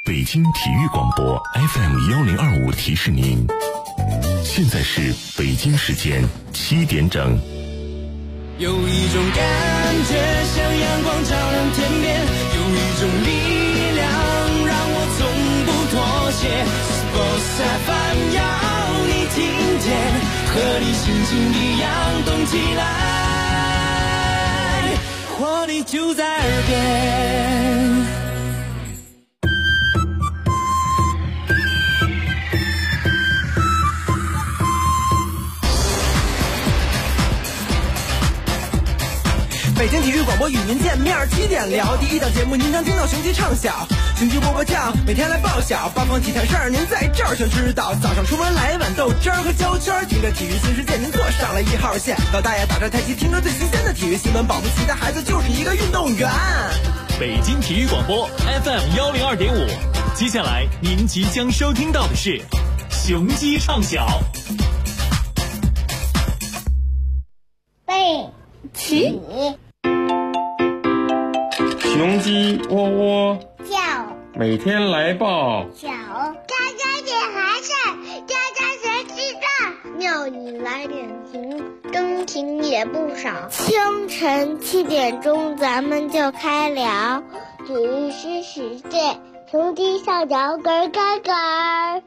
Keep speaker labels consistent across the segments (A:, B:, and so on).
A: 北京体育广播 FM1025提示您，现在是北京时间7点整。
B: 有一种感觉像阳光照亮天边，有一种力量让我从不妥协。Sports FM 要你听见，和你心情一样动起来，活力就在耳边。
C: 北京体育广播与您见面，7点聊第一档节目，您将听到雄鸡唱晓，雄鸡波波酱，每天来报晓，八方体坛事儿您在这儿全知道。早上出门来碗豆汁儿和焦圈，听着体育新世界，您坐上了1号线。老大爷打着太极，听着最新鲜的体育新闻，保不齐的孩子就是一个运动员。
D: 北京体育广播 FM102.5，接下来您即将收听到的是雄鸡唱晓。
E: 背起
F: 雄鸡喔喔
E: 叫，
F: 每天来报
E: 小家家点孩子，家家谁知道？庙里来点情，真情也不少。清晨7点钟，咱们就开聊体育新世界，雄鸡上脚咯咯咯。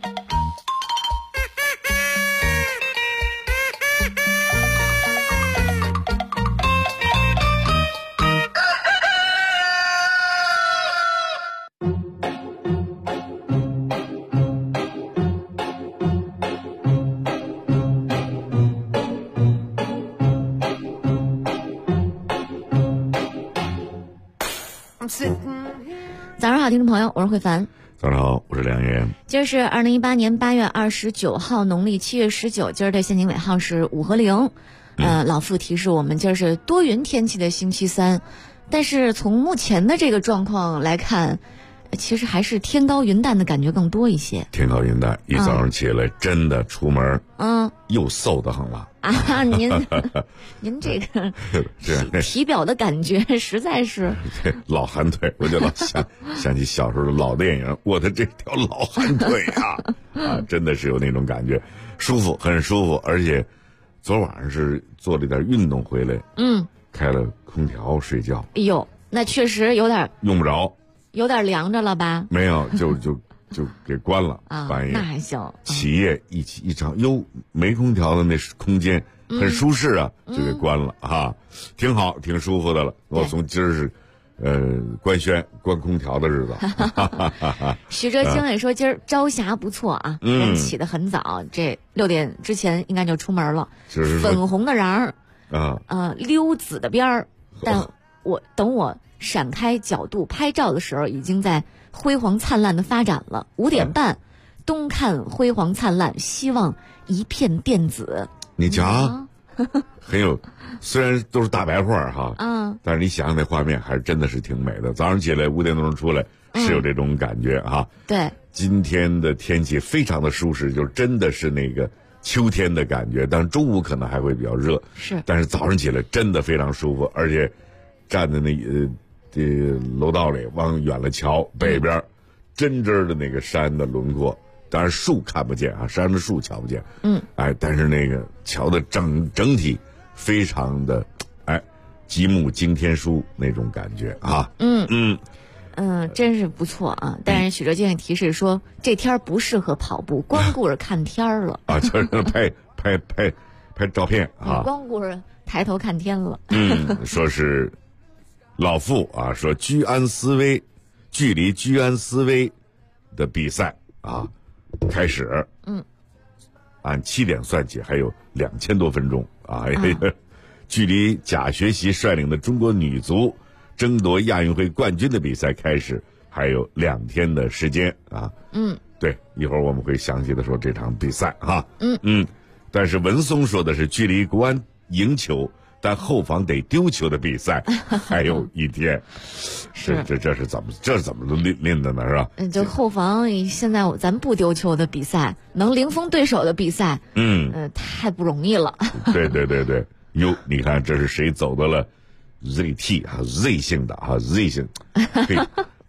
G: 早上好，听众朋友，我是慧凡。
A: 早上好，我是梁岩。
G: 今儿是2018年8月29号，农历7月19，今儿的限行尾号是5和0。老傅提示我们，今儿是多云天气的星期三，但是从目前的这个状况来看，其实还是天高云淡的感觉更多一些。
A: 天高云淡，一早上起来真的出门，又瘦得很了
G: 啊！您这个体表的感觉实在是
A: 老寒腿，我就老想起小时候的老电影，我的这条老寒腿啊，真的是有那种感觉，舒服，很舒服，而且昨晚上是做了点运动回来，开了空调睡觉。
G: 哎呦，那确实有点
A: 用不着。
G: 有点凉着了吧？
A: 没有，就给关了啊！半夜
G: 那还行。
A: 起夜一场，哟，没空调的那空间很舒适啊，就给关了啊，挺好，挺舒服的了。我从今儿是，关空调的日子。
G: 许哲清也说今儿朝霞不错啊，起得很早，这6点之前应该就出门了。粉红的瓤儿，溜紫的边儿，但等我闪开角度拍照的时候，已经在辉煌灿烂的发展了。5点半，东看辉煌灿烂，西望一片电紫。
A: 你瞧，很有，虽然都是大白话哈，但是你想想那画面，还是真的是挺美的。早上起来5点多钟出来，是有这种感觉哈。
G: 对，
A: 今天的天气非常的舒适，就真的是那个秋天的感觉。但是中午可能还会比较热，
G: 是，
A: 但是早上起来真的非常舒服，而且站在那楼道里往远了瞧，北边真真的那个山的轮廓，当然树看不见啊，山的树瞧不见，但是那个瞧的整体非常的极目惊天书那种感觉啊，
G: 真是不错啊。但是许哲健提示说，这天不适合跑步，光顾着看天了
A: 啊，就是拍照片啊，
G: 光顾着抬头看天了。
A: 说是老傅啊，说居安思危，距离居安思危的比赛啊开始，按7点算起还有2000多分钟啊，距离贾学习率领的中国女足争夺亚运会冠军的比赛开始还有2天的时间啊。对，一会儿我们会详细的说这场比赛哈。但是文松说的是距离国安赢球但后防得丢球的比赛还有1天，这是怎么练的呢？是吧？
G: 就后防现在咱不丢球的比赛，能零封对手的比赛，太不容易了。
A: 对，哟，你看这是谁走到了 ZT 啊 Z 姓的啊 Z 姓，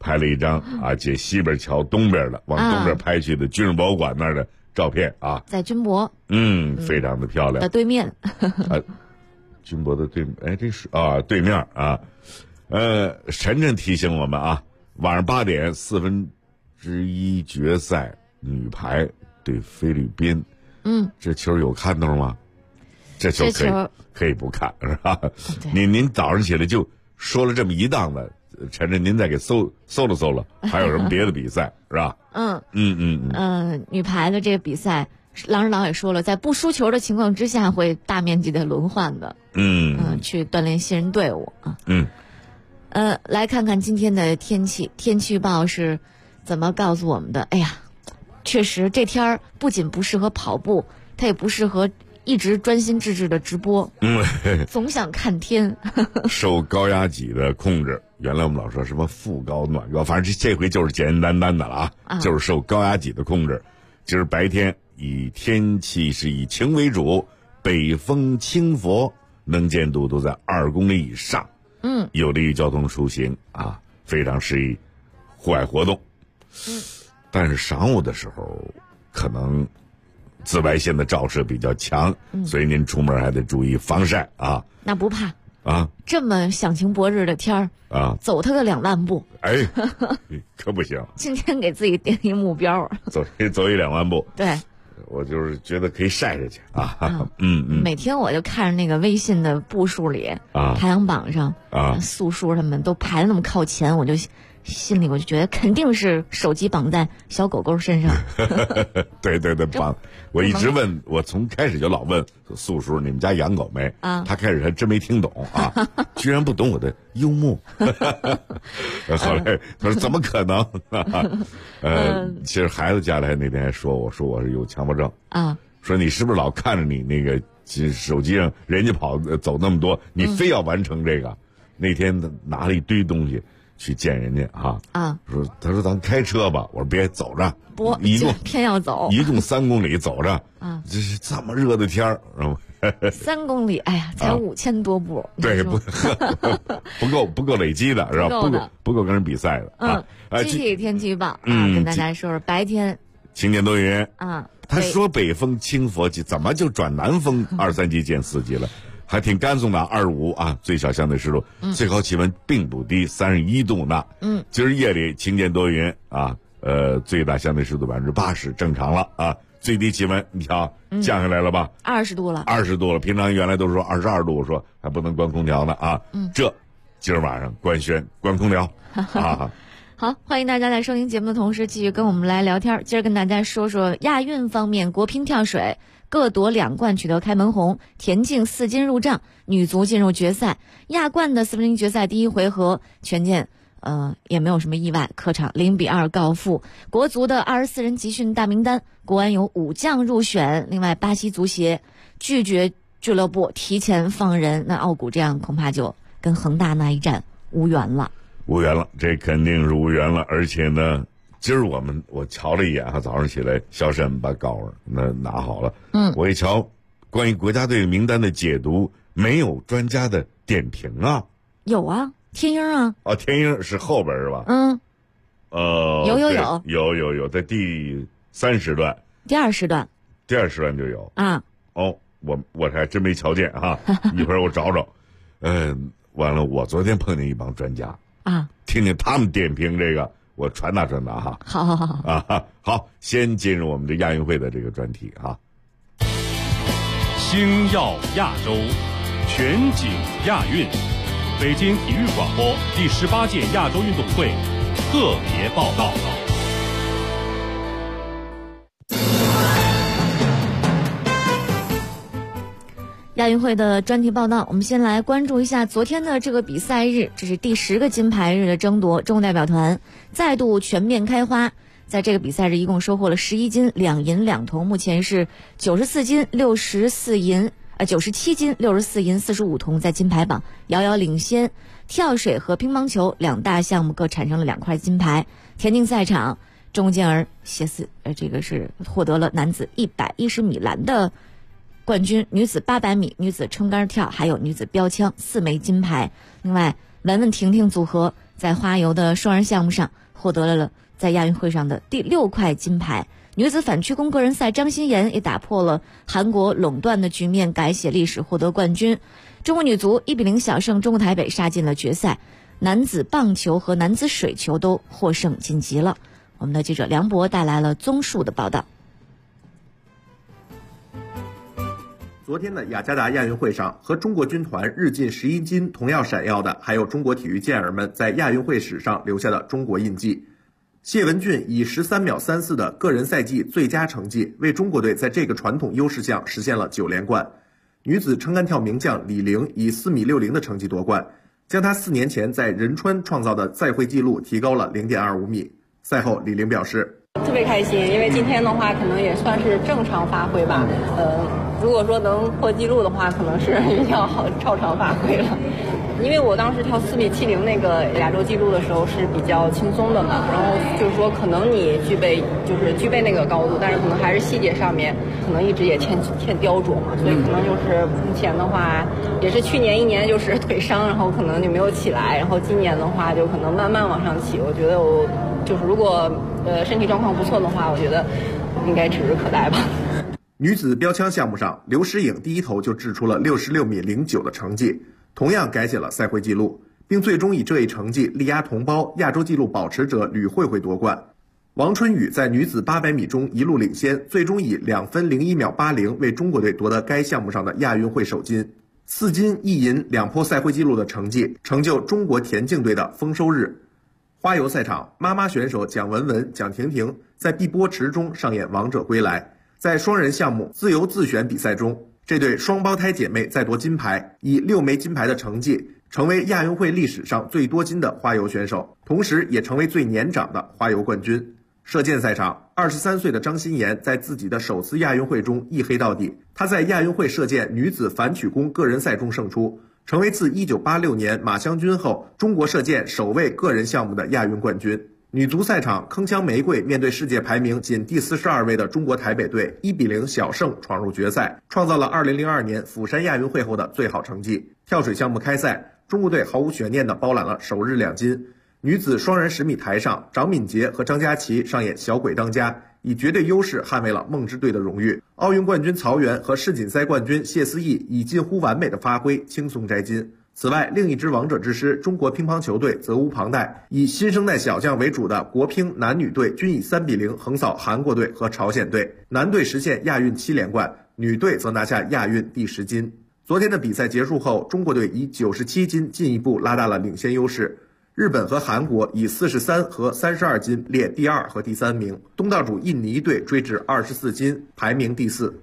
A: 拍了一张啊，借西边桥东边的往东边拍去的军事博物馆那儿的照片啊，
G: 在军博，
A: 非常的漂亮。
G: 的对面，
A: 军博的对，这是啊对面啊，晨晨提醒我们啊，晚上8点1/4决赛女排对菲律宾，这球有看头吗？这球可以不看是吧？您早上起来就说了这么一档子。晨晨，您再给搜了，还有什么别的比赛是吧？
G: 女排的这个比赛，郎指导也说了，在不输球的情况之下，会大面积的轮换的。去锻炼新人队伍啊。来看看今天的天气，天气预报是怎么告诉我们的？哎呀，确实这天儿不仅不适合跑步，它也不适合一直专心致志的直播。总想看天。
A: 受高压脊的控制。原来我们老说什么副高暖高，反正这回就是简简单单的了啊，就是受高压脊的控制。今儿白天天气是以晴为主，北风轻拂，能见度都在2公里以上，有利于交通出行啊，非常适宜户外活动。但是晌午的时候可能紫外线的照射比较强，所以您出门还得注意防晒啊。
G: 那不怕
A: 啊，
G: 这么响晴博日的天儿
A: 啊，
G: 走它个2万步，
A: 可不行。
G: 今天给自己定一目标，
A: 走一2万步。
G: 对，
A: 我就是觉得可以晒下去啊。
G: 每天我就看着那个微信的步数里排行榜上素叔他们都排得那么靠前，我就心里我就觉得肯定是手机绑在小狗狗身上。
A: 对绑。我一直问，我从开始就老问素叔你们家养狗没啊？他开始还真没听懂啊，居然不懂我的幽默。后来他说怎么可能？其实孩子家里那天还说我是有强迫症啊，说你是不是老看着你那个手机上人家走那么多，你非要完成这个？那天拿了一堆东西去见人家他说咱开车吧，我说别走着，一共
G: 偏要走，
A: 一共3公里走着这是这么热的天儿
G: ，3公里，哎呀，才5000多步，
A: 对，不够累积的是吧？不够跟人比赛的
G: 具体天气预报跟大家说说，白天
A: 晴天多云他说北风轻拂，怎么就转南风2、3级见4级了？还挺干燥的，25啊，最小相对湿度，最高气温并不低，31度呢。今儿夜里晴间多云啊，最大相对湿度80%，正常了啊。最低气温你瞧降下来了吧
G: ？20度了
A: ，20度了。平常原来都说22度，我说还不能关空调呢啊。这今儿晚上关空调啊。
G: 好，欢迎大家在收听节目的同时继续跟我们来聊天。今儿跟大家说说亚运方面，国乒跳水各夺2冠取得开门红，田径4金入账，女足进入决赛。亚冠的4分之一决赛第一回合，权健也没有什么意外，客场0-2告负。国足的24人集训大名单，国安有5将入选。另外，巴西足协拒绝俱乐部提前放人，那奥古这样恐怕就跟恒大那一战无缘了。
A: 这肯定是无缘了。而且呢，今儿我瞧了一眼早上起来肖申把稿拿好了，我一瞧关于国家队名单的解读，没有专家的点评啊。
G: 有啊，天鹰啊。
A: 天鹰是后边是吧？有，在第3时段，
G: 第2时段
A: 就有啊。我还真没瞧见哈，一会儿我找找。完了，我昨天碰见一帮专家啊，听听他们点评这个，我传达哈。
G: 好
A: 好，先进入我们的亚运会的这个专题哈。
H: 星耀亚洲，全景亚运，北京体育广播第18届亚洲运动会特别报道。
G: 亚运会的专题报道，我们先来关注一下昨天的这个比赛日，这是第10个金牌日的争夺，中国代表团再度全面开花。在这个比赛日一共收获了11金2银2铜，目前是97金64银97金64银45铜，在金牌榜遥遥领先。跳水和乒乓球2大项目各产生了2块金牌。田径赛场，钟健儿这个是获得了男子110米栏的冠军，女子800米、女子撑杆跳还有女子标枪4枚金牌。另外，文文婷婷组合在花游的双人项目上获得了在亚运会上的第6块金牌。女子反曲弓个人赛，张欣妍也打破了韩国垄断的局面，改写历史，获得冠军。中国女足1-0小胜中国台北，杀进了决赛。男子棒球和男子水球都获胜晋级了。我们的记者梁博带来了综述的报道。
I: 昨天的雅加达亚运会上，和中国军团日进11金同样闪耀的，还有中国体育健儿们在亚运会史上留下的中国印记。谢文俊以13秒34的个人赛季最佳成绩，为中国队在这个传统优势项实现了9连冠。女子撑杆跳名将李玲以4米60的成绩夺冠，将她4年前在仁川创造的赛会纪录提高了0.25米。赛后，李玲表示：“
J: 特别开心，因为今天的话可能也算是正常发挥吧。如果说能破纪录的话，可能是比较好超常发挥了。因为我当时跳4米70那个亚洲纪录的时候是比较轻松的嘛，然后就是说可能你具备那个高度，但是可能还是细节上面可能一直也欠雕琢嘛，所以可能就是目前的话也是去年1年就是腿伤，然后可能就没有起来，然后今年的话就可能慢慢往上起。我觉得我就是如果身体状况不错的话，我觉得应该指日可待吧。”
I: 女子标枪项目上，刘诗颖第一头就掷出了66米09的成绩，同样改写了赛会纪录，并最终以这一成绩力压同胞亚洲纪录保持者吕慧慧夺冠。王春雨在女子800米中一路领先，最终以2分01秒80为中国队夺得该项目上的亚运会首金。4金1银2破赛会纪录的成绩，成就中国田径队的丰收日。花游赛场，妈妈选手蒋雯雯、蒋婷婷在碧波池中上演王者归来。在双人项目自由自选比赛中，这对双胞胎姐妹再夺金牌，以6枚金牌的成绩，成为亚运会历史上最多金的花游选手，同时也成为最年长的花游冠军。射箭赛场，23岁的张欣妍在自己的首次亚运会中一黑到底，她在亚运会射箭女子反曲弓个人赛中胜出，成为自1986年马湘军后中国射箭首位个人项目的亚运冠军。女足赛场，铿锵玫瑰面对世界排名仅第42位的中国台北队，1-0小胜闯入决赛，创造了2002年釜山亚运会后的最好成绩。跳水项目开赛，中国队毫无悬念地包揽了首日2金。女子双人10米台上，张敏杰和张佳琪上演小鬼当家，以绝对优势捍卫了梦之队的荣誉。奥运冠军曹原和世锦赛冠军谢思义以近乎完美的发挥轻松摘金。此外，另一支王者之师中国乒乓球队责无旁贷，以新生代小将为主的国乒男女队均以3-0横扫韩国队和朝鲜队，男队实现亚运7连冠，女队则拿下亚运第10金。昨天的比赛结束后，中国队以97金进一步拉大了领先优势，日本和韩国以43和32金列第2和第3名，东道主印尼队追至24金，排名第4。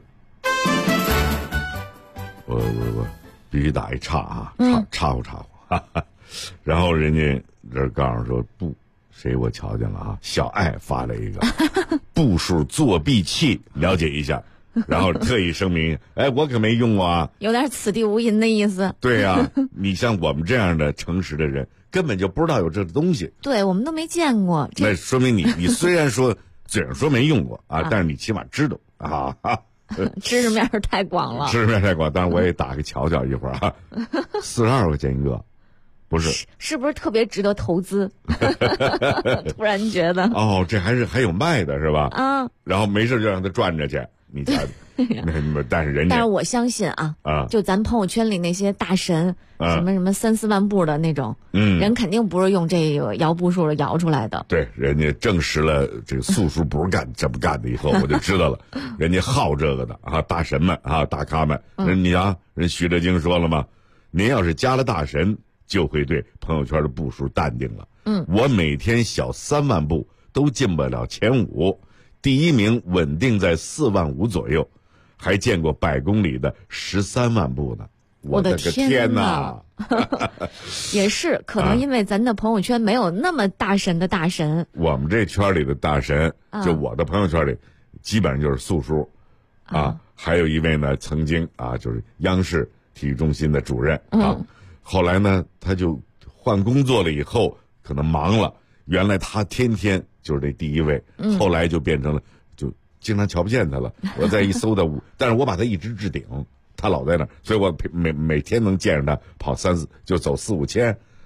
A: 我必须打一岔啊，插乎，哈哈。然后人家这告诉说不，谁我瞧见了啊？小爱发了一个步数作弊器，了解一下，然后特意声明，哎，我可没用过啊，
G: 有点此地无银的意思。
A: 对呀，你像我们这样的诚实的人，根本就不知道有这东西。
G: 对，我们都没见过。
A: 那说明你虽然说嘴上说没用过啊，但是你起码知道啊。
G: 知识面太广了，
A: 知识面太广，当然我也打个瞧瞧一会儿啊。42块钱一个，不是？是
G: 不是特别值得投资？突然觉得
A: 哦，这还有卖的是吧？
G: 啊，
A: 然后没事就让他转着去，你瞧。但是我
G: 相信啊，就咱朋友圈里那些大神，什么3、4万步的那种，人肯定不是用这个摇步数的摇出来的。
A: 对，人家证实了这个素数不是这么干的以后，我就知道了，人家好这个的啊，大神们啊，大咖们，你啊，人徐德京说了吗？您要是加了大神，就会对朋友圈的步数淡定了。我每天小3万步都进不了前5，第1名稳定在4万5左右。还见过100公里的13万步呢，
G: 我的个天哪！也是，可能因为咱的朋友圈没有那么大神的大神。
A: 我们这圈里的大神，就我的朋友圈里，基本上就是素数，还有一位呢，曾经就是央视体育中心的主任后来呢，他就换工作了以后，可能忙了，原来他天天就是这第1位，后来就变成了。经常瞧不见他了，我再一搜他但是我把他一直置顶，他老在那儿，所以我每天能见着他跑就走4、5千，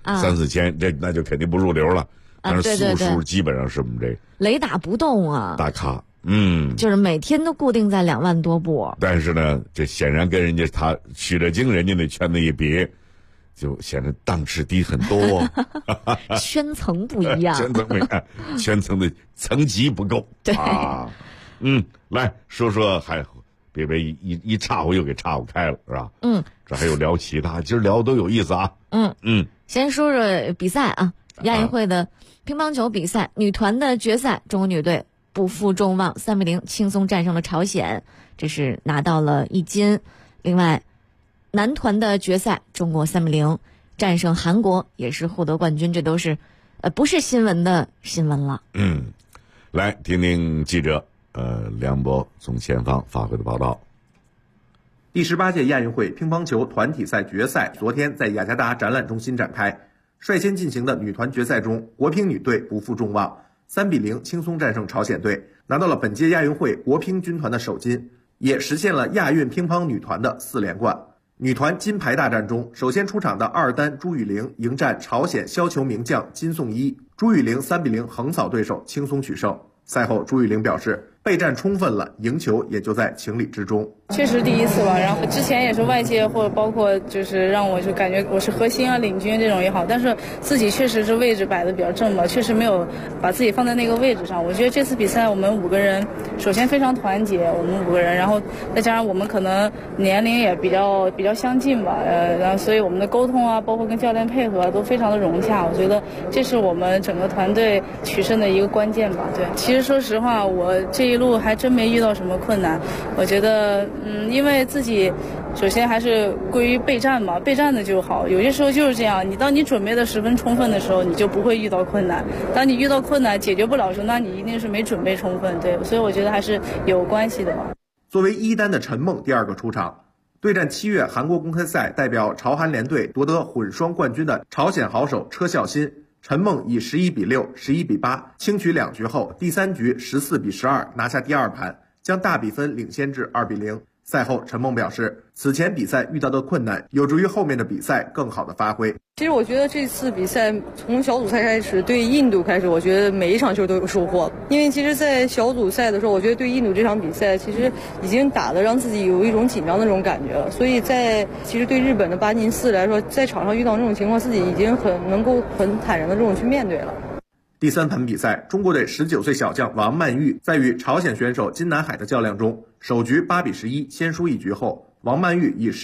A: 3-4千，那就肯定不入流了。但是素数基本上是我们这
G: 雷打不动啊，
A: 大咖，
G: 就是每天都固定在2万多步。
A: 但是呢，这显然跟人家他许着经人家那圈子一比，就显得档次低很多。
G: 圈层不一样，
A: 圈层不一样，圈层的层级不够。
G: 对
A: 啊，来说说还。别一岔乎又给岔乎开了，是吧？这还有聊其他，今儿聊都有意思啊。
G: 先说说比赛啊，亚运会的乒乓球比赛，女团的决赛，中国女队不负众望，3-0轻松战胜了朝鲜，这是拿到了1金。另外，男团的决赛，中国3-0战胜韩国，也是获得冠军，这都是不是新闻的新闻了。
A: 来听听记者。梁博从前方发回的报道。
I: 第18届亚运会乒乓球团体赛决赛昨天在雅加达展览中心展开。率先进行的女团决赛中，国乒女队不负众望，3-0轻松战胜朝鲜队，拿到了本届亚运会国乒军团的首金，也实现了亚运乒乓女团的4连冠。女团金牌大战中，首先出场的2单朱雨玲迎战朝鲜削球名将金颂一，朱雨玲3-0横扫对手，轻松取胜。赛后，朱雨玲表示，备战充分了，赢球也就在情理之中。
K: 确实第一次吧，然后之前也是外界或者包括就是让我就感觉我是核心啊、领军这种也好，但是自己确实是位置摆的比较正吧，确实没有把自己放在那个位置上。我觉得这次比赛我们5个人首先非常团结，我们5个人，然后再加上我们可能年龄也比较相近吧，然后所以我们的沟通啊，包括跟教练配合都非常的融洽。我觉得这是我们整个团队取胜的一个关键吧。对，其实说实话，我这一路还真没遇到什么困难。我觉得，因为自己首先还是归于备战嘛，备战的就好。有些时候就是这样，当你准备的十分充分的时候，你就不会遇到困难。当你遇到困难解决不了的时候，那你一定是没准备充分。对，所以我觉得还是有关系的吧。
I: 作为1单的陈梦第2个出场，对战7月韩国公开赛代表朝韩联队夺得混双冠军的朝鲜好手车孝新。陈梦以11-6、11-8轻取2局后，第3局14-12拿下第2盘，将大比分领先至2-0。赛后，陈梦表示，此前比赛遇到的困难有助于后面的比赛更好的发挥。
K: 其实我觉得这次比赛从小组赛开始，对印度开始，我觉得每一场球都有收获。因为其实在小组赛的时候，我觉得对印度这场比赛其实已经打得让自己有一种紧张的那种感觉了。所以其实对日本的8进4来说，在场上遇到这种情况，自己已经能够很坦然的这种去面对了。
I: 第3盘比赛，中国队19岁小将王曼玉在与朝鲜选手金南海的较量中，首局8-11先输1局后，王曼玉以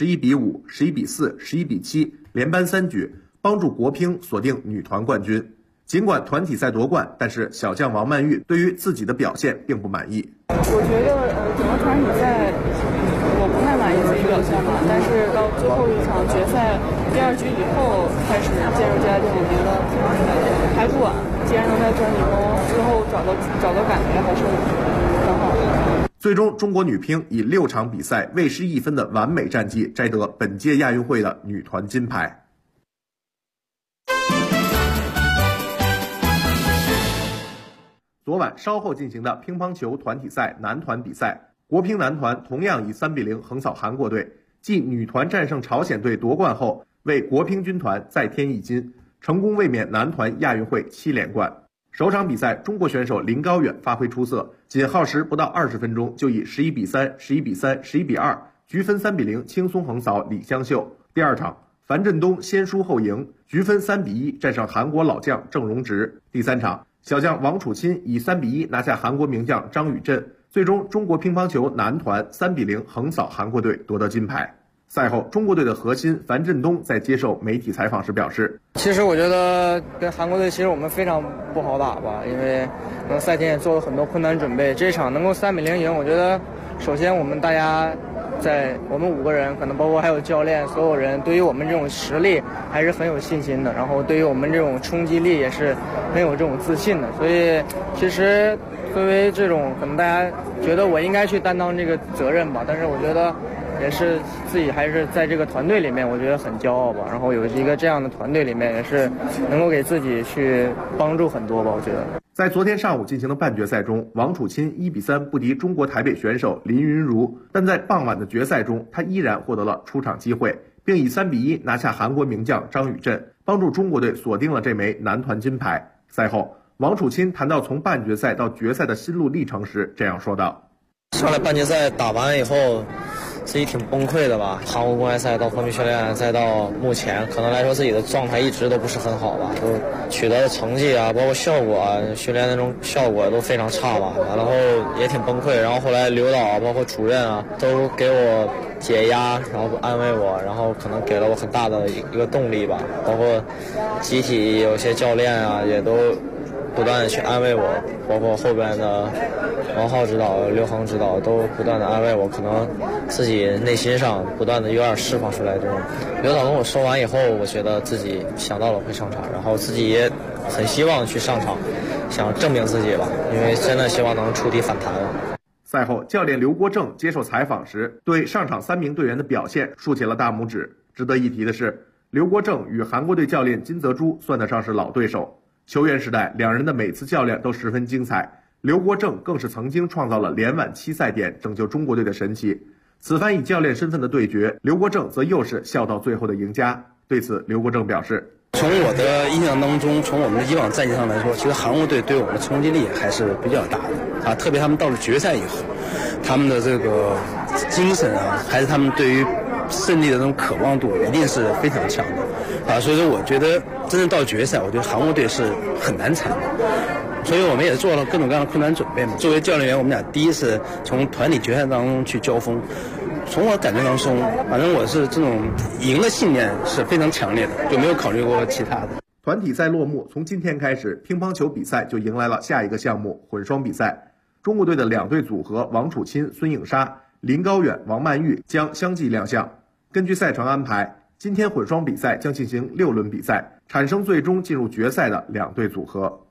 I: 11-5、11-4、11-7连扳3局，帮助国乒锁定女团冠军。尽管团体赛夺冠，但是小将王曼玉对于自己的表现并不满意。
K: 我觉得整个团体赛我不太满意自己表现吧，但是到最后一场决赛第2局以后开始渐入佳境，我觉得还不晚。既然能在专业中之后找到感觉，还是很好的。
I: 最终，中国女乒以6场比赛未失1分的完美战绩，摘得本届亚运会的女团金牌。昨晚稍后进行的乒乓球团体赛男团比赛，国乒男团同样以3-0横扫韩国队，继女团战胜朝鲜队夺冠后，为国乒军团再添1金。成功卫冕男团亚运会7连冠。首场比赛，中国选手林高远发挥出色，仅耗时不到20分钟就以11-3、11-3、11-2局分3-0轻松横扫李湘秀。第2场，樊振东先输后赢，局分3-1战胜韩国老将郑荣植。第3场，小将王楚钦以3-1拿下韩国名将张宇镇。最终，中国乒乓球男团3-0横扫韩国队，夺得金牌。赛后，中国队的核心樊振东在接受媒体采访时表示，
L: 其实我觉得跟韩国队其实我们非常不好打吧，因为赛前也做了很多困难准备，这一场能够3-0赢，我觉得首先我们大家我们5个人，可能包括还有教练，所有人对于我们这种实力还是很有信心的，然后对于我们这种冲击力也是很有这种自信的。所以其实作为这种可能大家觉得我应该去担当这个责任吧，但是我觉得也是自己还是在这个团队里面，我觉得很骄傲吧。然后有一个这样的团队里面，也是能够给自己去帮助很多吧。我觉得，
I: 在昨天上午进行的半决赛中，王楚钦1-3不敌中国台北选手林云如，但在傍晚的决赛中，他依然获得了出场机会， 并以3-1拿下韩国名将张宇镇，帮助中国队锁定了这枚男团金牌。赛后，王楚钦谈到从半决赛到决赛的心路历程时，这样说道：
L: 上来半决赛打完以后，自己挺崩溃的吧。韩国公开赛到封闭训练，再到目前，可能来说自己的状态一直都不是很好吧，都取得的成绩啊，包括效果啊，训练那种效果都非常差吧。然后也挺崩溃，然后后来刘导包括主任啊，都给我解压，然后安慰我，然后可能给了我很大的一个动力吧。包括集体有些教练啊，也都不断的去安慰我，包括后边的王浩指导、刘恒指导都不断的安慰我，可能自己内心上不断的有点释放出来这种。刘导跟我说完以后，我觉得自己想到了会上场，然后自己也很希望去上场，想证明自己吧，因为真的希望能触底反弹了。
I: 赛后，教练刘国正接受采访时，对上场3名队员的表现竖起了大拇指。值得一提的是，刘国正与韩国队教练金泽洙算得上是老对手。球员时代，两人的每次较量都十分精彩。刘国正更是曾经创造了连挽7赛点，拯救中国队的神奇。此番以教练身份的对决，刘国正则又是笑到最后的赢家。对此，刘国正表示：
M: 从我的印象当中，从我们的以往战绩上来说，其实韩国队对我们的冲击力还是比较大的啊，特别他们到了决赛以后，他们的这个精神啊，还是他们对于胜利的这种渴望度一定是非常强的啊，所以说我觉得真正到决赛，我觉得韩国队是很难缠的。所以我们也做了各种各样的困难准备嘛。作为教练员，我们俩第一次从团体决赛当中去交锋，从我感觉当中，反正我是这种赢的信念是非常强烈的，就没有考虑过其他的。
I: 团体赛落幕，从今天开始，乒乓球比赛就迎来了下一个项目混双比赛。中国队的2队组合王楚钦、孙颖莎、林高远、王曼玉将相继亮相。根据赛程安排，今天混双比赛将进行6轮比赛，产生最终进入决赛的2队组合。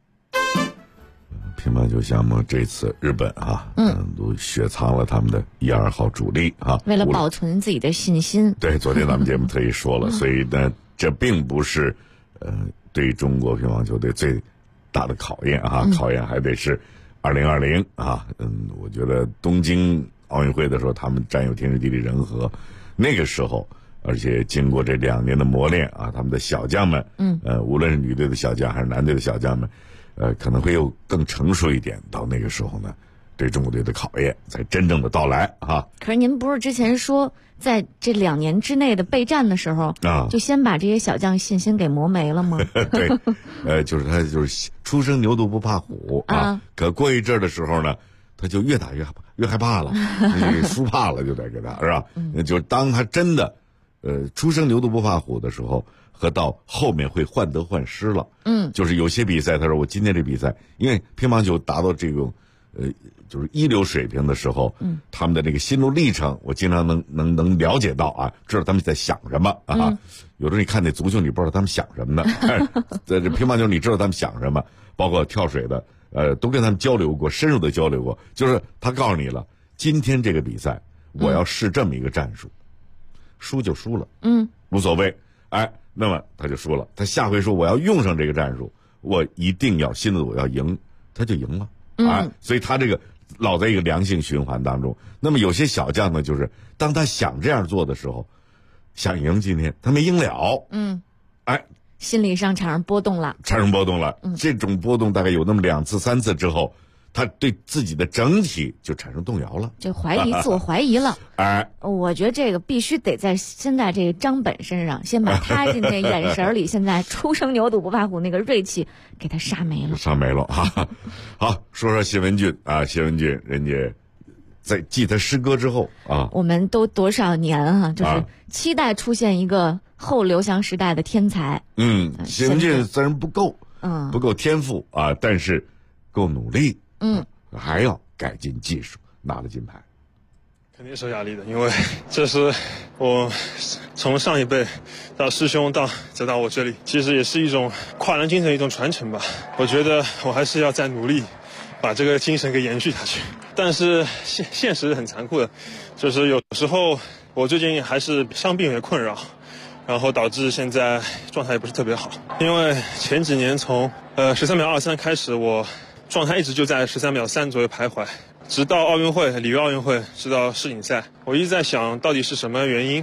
A: 乒乓球项目这次日本都雪藏了他们的1、2号主力
G: 为了保存自己的信心。
A: 对，昨天咱们节目特意说了，所以呢，这并不是对中国乒乓球队最大的考验考验还得是2020我觉得东京奥运会的时候，他们占有天时地利人和，那个时候，而且经过这2年的磨练他们的小将们，无论是女队的小将还是男队的小将们。可能会又更成熟一点，到那个时候呢，对中国队的考验才真正的到来
G: 可是您不是之前说，在这2年之内的备战的时候就先把这些小将信心给磨没了吗？
A: 对，就是他就是初生牛犊不怕虎可过一阵儿的时候呢，他就越打越害怕了，输怕了就得给他是吧？就是当他真的初生牛犊不怕虎的时候。和到后面会患得患失了，就是有些比赛，他说我今天这比赛，因为乒乓球达到这种，就是一流水平的时候，他们的这个心路历程，我经常能了解到知道他们在想什么有的你看那足球，你不知道他们想什么呢，在这乒乓球你知道他们想什么，包括跳水的，都跟他们交流过，深入的交流过，就是他告诉你了，今天这个比赛我要试这么一个战术，输就输了，无所谓，那么他就输了，他下回说我要用上这个战术，我一定要心思我要赢，他就赢了所以他这个老在一个良性循环当中。那么有些小将呢，就是当他想这样做的时候，想赢今天他没赢了，
G: 心理上产生波动了，
A: 这种波动大概有那么2次3次之后，他对自己的整体就产生动摇了，
G: 就自我怀疑了。我觉得这个必须得先在这个张本身上，先把他今天眼神里现在初生牛犊不怕虎那个锐气给他杀没了。
A: 好，说说谢文俊谢文俊人家在继他师哥之后
G: 我们都多少年就是期待出现一个后刘翔时代的天才。
A: 谢文俊虽然不够天赋但是够努力。还要改进技术，拿了金牌，
N: 肯定是有压力的，因为这是我从上一辈到师兄再到我这里，其实也是一种跨栏精神一种传承吧。我觉得我还是要再努力，把这个精神给延续下去。但是现实很残酷的，就是有时候我最近还是伤病也困扰，然后导致现在状态也不是特别好。因为前几年从13秒23开始，我状态一直就在13秒3左右徘徊，直到奥运会里约奥运会，直到世锦赛，我一直在想到底是什么原因，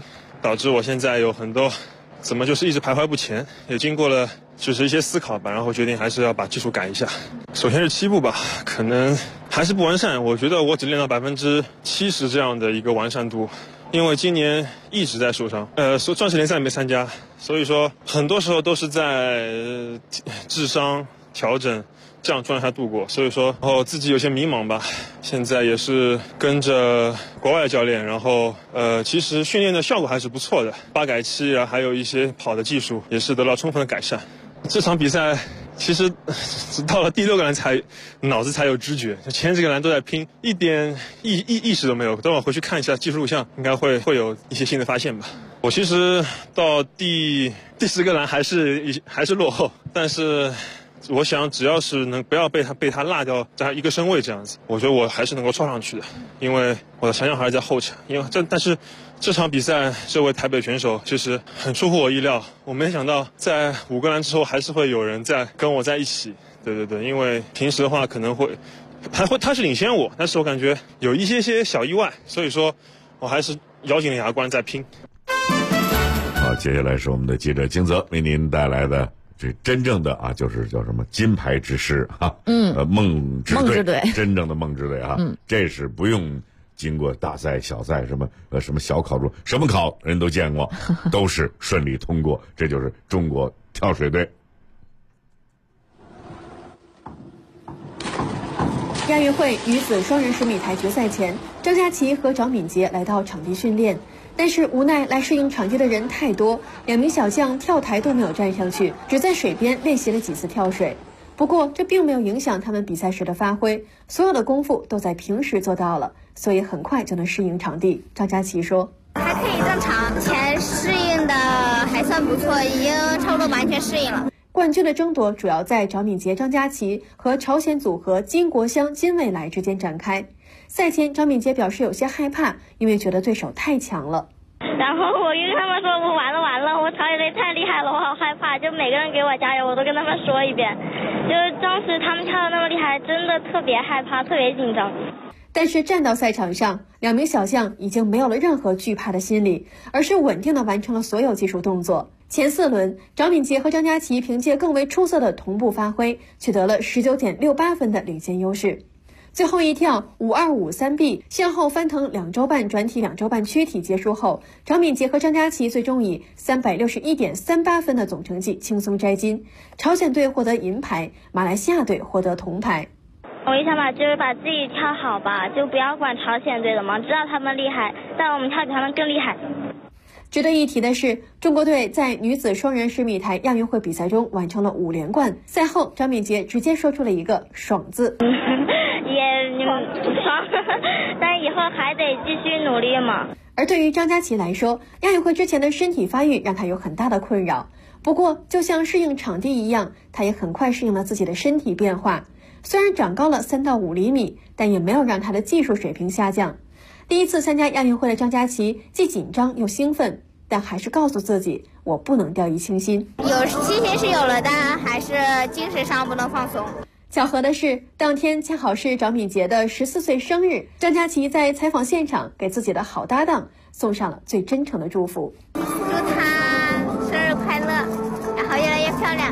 N: 导致我现在有很多怎么就是一直徘徊不前，也经过了就是一些思考吧，然后决定还是要把技术改一下。首先是7步吧，可能还是不完善，我觉得我只练到70%这样的一个完善度。因为今年一直在受伤，钻石联赛没参加，所以说很多时候都是在治伤调整这样状态下度过，所以说然后自己有些迷茫吧。现在也是跟着国外教练，然后其实训练的效果还是不错的，8改7啊，还有一些跑的技术也是得到充分的改善。这场比赛其实到了第6个栏脑子才有知觉，前几个栏都在拼，一点意识都没有。等我回去看一下技术录像，应该会有一些新的发现吧。我其实到第10个栏还是落后，但是我想只要是不要被他落掉在1个身位这样子，我觉得我还是能够超上去的，因为我的强项还是在后场。但是这场比赛这位台北选手其实很出乎我意料，我没想到在5个栏之后还是会有人在跟我在一起。对，因为平时的话可能他是领先我，但是我感觉有一些小意外，所以说我还是咬紧了牙关在拼。
A: 好，接下来是我们的记者金泽为您带来的这真正的就是叫什么金牌之师梦之队，真正的梦之队这是不用经过大赛小赛什么小考中，什么考人都见过，都是顺利通过，这就是中国跳水队。
O: 亚运会女子双人10米台决赛前，张家齐和找敏捷来到场地训练，但是无奈来适应场地的人太多，2名小将跳台都没有站上去，只在水边练习了几次跳水。不过这并没有影响他们比赛时的发挥，所有的功夫都在平时做到了，所以很快就能适应场地。张家齐说：“
E: 还可以正常，前适应的还算不错，已经差不多完全适应了。”
O: 冠军的争夺主要在找敏捷、张家齐和朝鲜组合金国香、金未来之间展开。赛前，找敏捷表示有些害怕，因为觉得对手太强了。
E: 然后我就跟他们说，我完了，我朝鲜队太厉害了，我好害怕，就每个人给我加油，我都跟他们说一遍。就是当时他们跳得那么厉害，真的特别害怕，特别紧张。
O: 但是站到赛场上，2名小将已经没有了任何惧怕的心理，而是稳定地完成了所有技术动作。前4轮，找敏捷和张家齐凭借更为出色的同步发挥，取得了19.68分的领先优势。最后一跳5253B 先后翻腾2周半转体2周半躯体结束后，找敏捷和张家齐最终以361.38分的总成绩轻松摘金，朝鲜队获得银牌，马来西亚队获得铜牌。
E: 我一想就是把自己跳好吧，就不要管朝鲜队了嘛，知道他们厉害，但我们跳比他们更厉害。
O: 值得一提的是，中国队在女子双人10米台亚运会比赛中完成了5连冠。赛后，张敏捷直接说出了一个“爽”字。
E: 也爽，但以后还得继续努力嘛。
O: 而对于张家齐来说，亚运会之前的身体发育让他有很大的困扰。不过，就像适应场地一样，他也很快适应了自己的身体变化。虽然长高了3到5厘米，但也没有让他的技术水平下降。第一次参加亚运会的张家齐既紧张又兴奋，但还是告诉自己，我不能掉以轻心。
E: 有信心是有了，但还是精神上不能放松。
O: 巧合的是，当天恰好是找敏捷的14岁生日，张家齐在采访现场给自己的好搭档送上了最真诚的祝福。
E: 祝他生日快乐，然后越来越漂亮。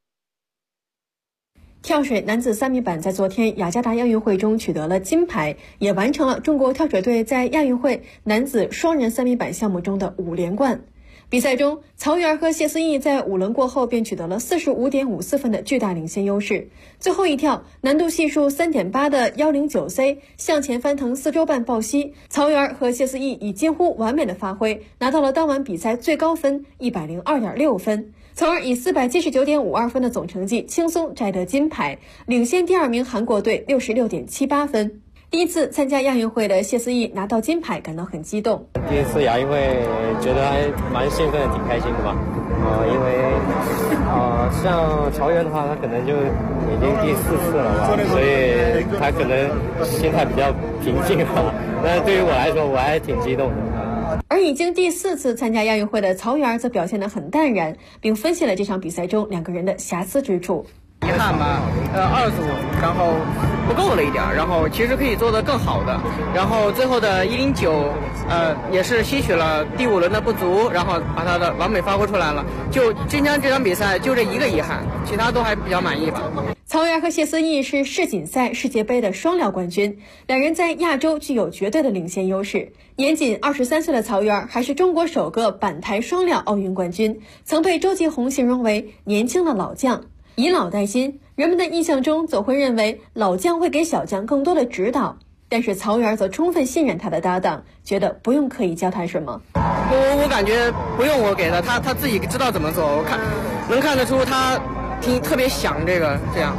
O: 跳水男子3米板在昨天雅加达亚运会中取得了金牌，也完成了中国跳水队在亚运会男子双人3米板项目中的5连冠。比赛中，曹原和谢思义在5轮过后便取得了45.54分的巨大领先优势。最后一跳，难度系数3.8的109C 向前翻腾4周半抱膝，曹原和谢思义以几乎完美的发挥，拿到了当晚比赛最高分102.6分，从而以479.52分的总成绩轻松摘得金牌，领先第2名韩国队66.78分。第一次参加亚运会的谢思义拿到金牌感到很激动。
P: 第一次亚运会觉得还蛮兴奋的，挺开心的吧。因为像曹原的话，他可能就已经第4次了吧，所以他可能心态比较平静了。但是对于我来说，我还挺激动的。
O: 而已经第4次参加亚运会的曹原则表现得很淡然，并分析了这场比赛中2个人的瑕疵之处。
L: 遗憾吧，2组然后不够了一点，然后其实可以做得更好的，然后最后的109也是吸取了第5轮的不足，然后把他的完美发挥出来了。就今天这场比赛就这一个遗憾，其他都还比较满意吧。
O: 曹原和谢思义是世锦赛、世界杯的双料冠军，两人在亚洲具有绝对的领先优势。年仅23岁的曹原还是中国首个板台双料奥运冠军，曾被周继红形容为年轻的老将。以老带新，人们的印象中总会认为老将会给小将更多的指导，但是曹原则充分信任他的搭档，觉得不用刻意教他什么。
L: 我感觉不用我给他自己知道怎么做，我能看得出他特别想这样。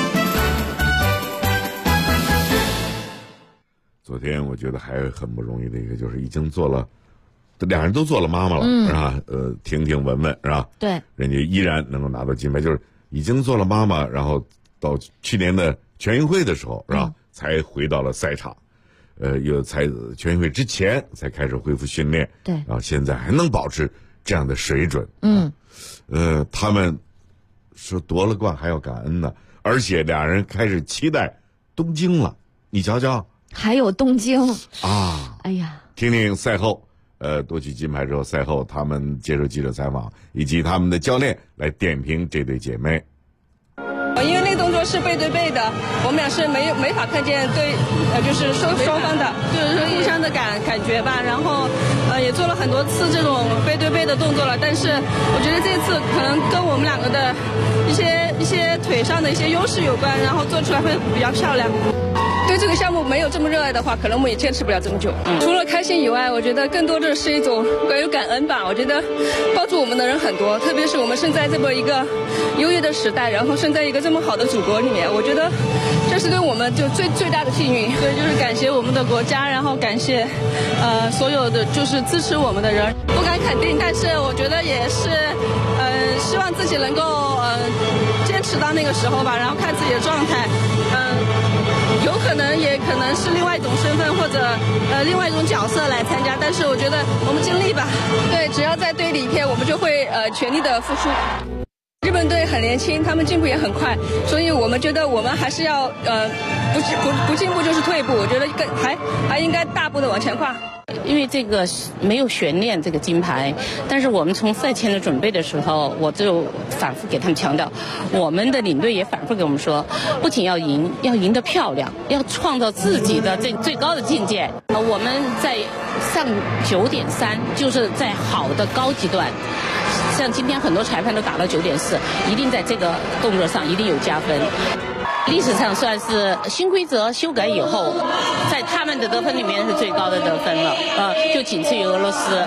A: 昨天我觉得还很不容易的一个，就是已经做了，两人都做了妈妈了，是吧？婷婷、文文是吧？对，人家依然能够拿到金牌，就是已经做了妈妈，然后到去年的全运会的时候，是吧？才回到了赛场，才全运会之前才开始恢复训练，对，然后现在还能保持这样的水准，他们说夺了冠还要感恩呢，而且俩人开始期待东京了，你瞧瞧。
G: 还有东京
A: 啊！
G: 哎呀，
A: 听听赛后，夺取金牌之后，赛后他们接受记者采访，以及他们的教练来点评这对姐妹。
J: 因为那动作是背对背的，我们俩是没法看见就是双方的，就是说互相的感觉吧。然后也做了很多次这种背对背的动作了，但是我觉得这次可能跟我们两个的一些腿上的一些优势有关，然后做出来会比较漂亮。对这个项目没有这么热爱的话，可能我们也坚持不了这么久。除了开心以外，我觉得更多的是一种关于感恩吧。我觉得帮助我们的人很多，特别是我们生在这么一个优越的时代，然后生在一个这么好的祖国里面，我觉得这是对我们就最大的幸运。所以就是感谢我们的国家，然后感谢所有的就是支持我们的人。不敢肯定，但是我觉得也是希望自己能够坚持到那个时候吧，然后看自己的状态，有可能也可能是另外一种身份或者另外一种角色来参加，但是我觉得我们尽力吧。对，只要在队里边，我们就会全力的付出。日本队很年轻，他们进步也很快，所以我们觉得我们还是要不进步就是退步，我觉得还应该大步的往前跨。
Q: 因为这个没有悬念这个金牌，但是我们从赛前的准备的时候，我就反复给他们强调，我们的领队也反复给我们说，不仅要赢，要赢得漂亮，要创造自己的这最高的境界。我们在上9.3，就是在好的高级段，像今天很多裁判都打到9.4，一定在这个动作上一定有加分。历史上算是新规则修改以后，在他们的得分里面是最高的得分了，就仅次于俄罗斯。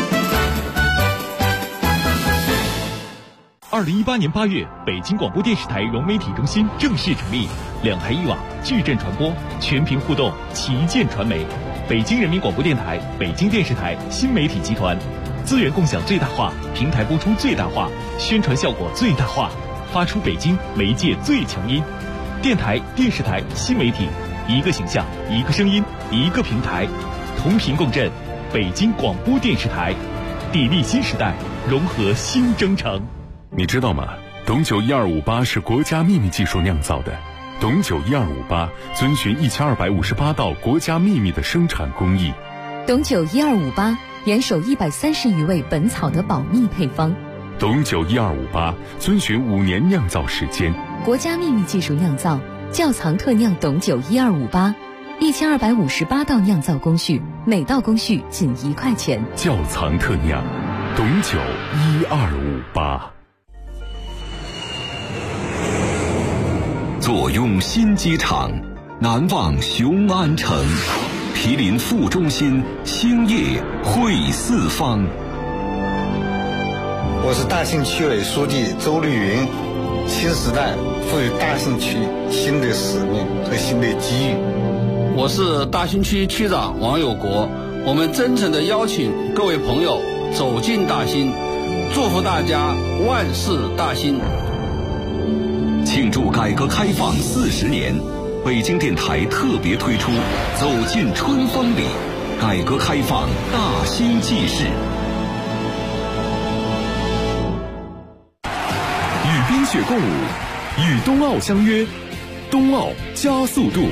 D: 2018年8月，北京广播电视台融媒体中心正式成立，2台1网，矩阵传播，全屏互动，旗舰传媒，北京人民广播电台、北京电视台新媒体集团，资源共享最大化，平台播出最大化，宣传效果最大化，发出北京媒介最强音。电台、电视台、新媒体，一个形象，一个声音，一个平台，同频共振。北京广播电视台，砥砺新时代，融合新征程。
R: 你知道吗？董酒1258是国家秘密技术酿造的。董酒1258遵循1258道国家秘密的生产工艺。
S: 董酒1258严守130余味本草的保密配方。
R: 董酒1258遵循5年酿造时间，
S: 国家秘密技术酿造，窖藏特酿董酒1258，1258道酿造工序，每道工序仅1块钱。
R: 窖藏特酿，董酒1258。
T: 坐拥新机场，难忘雄安城，毗邻副中心，兴业汇四方。
U: 我是大兴区委书记周绿云。新时代赋予大兴区新的使命和新的机遇。
V: 我是大兴区区长王有国。我们真诚地邀请各位朋友走进大兴，祝福大家万事大兴。
T: 庆祝改革开放40年，北京电台特别推出《走进春风里》，改革开放大兴纪事。
R: 与冰雪共舞， 与冬奥相约，冬奥加速度。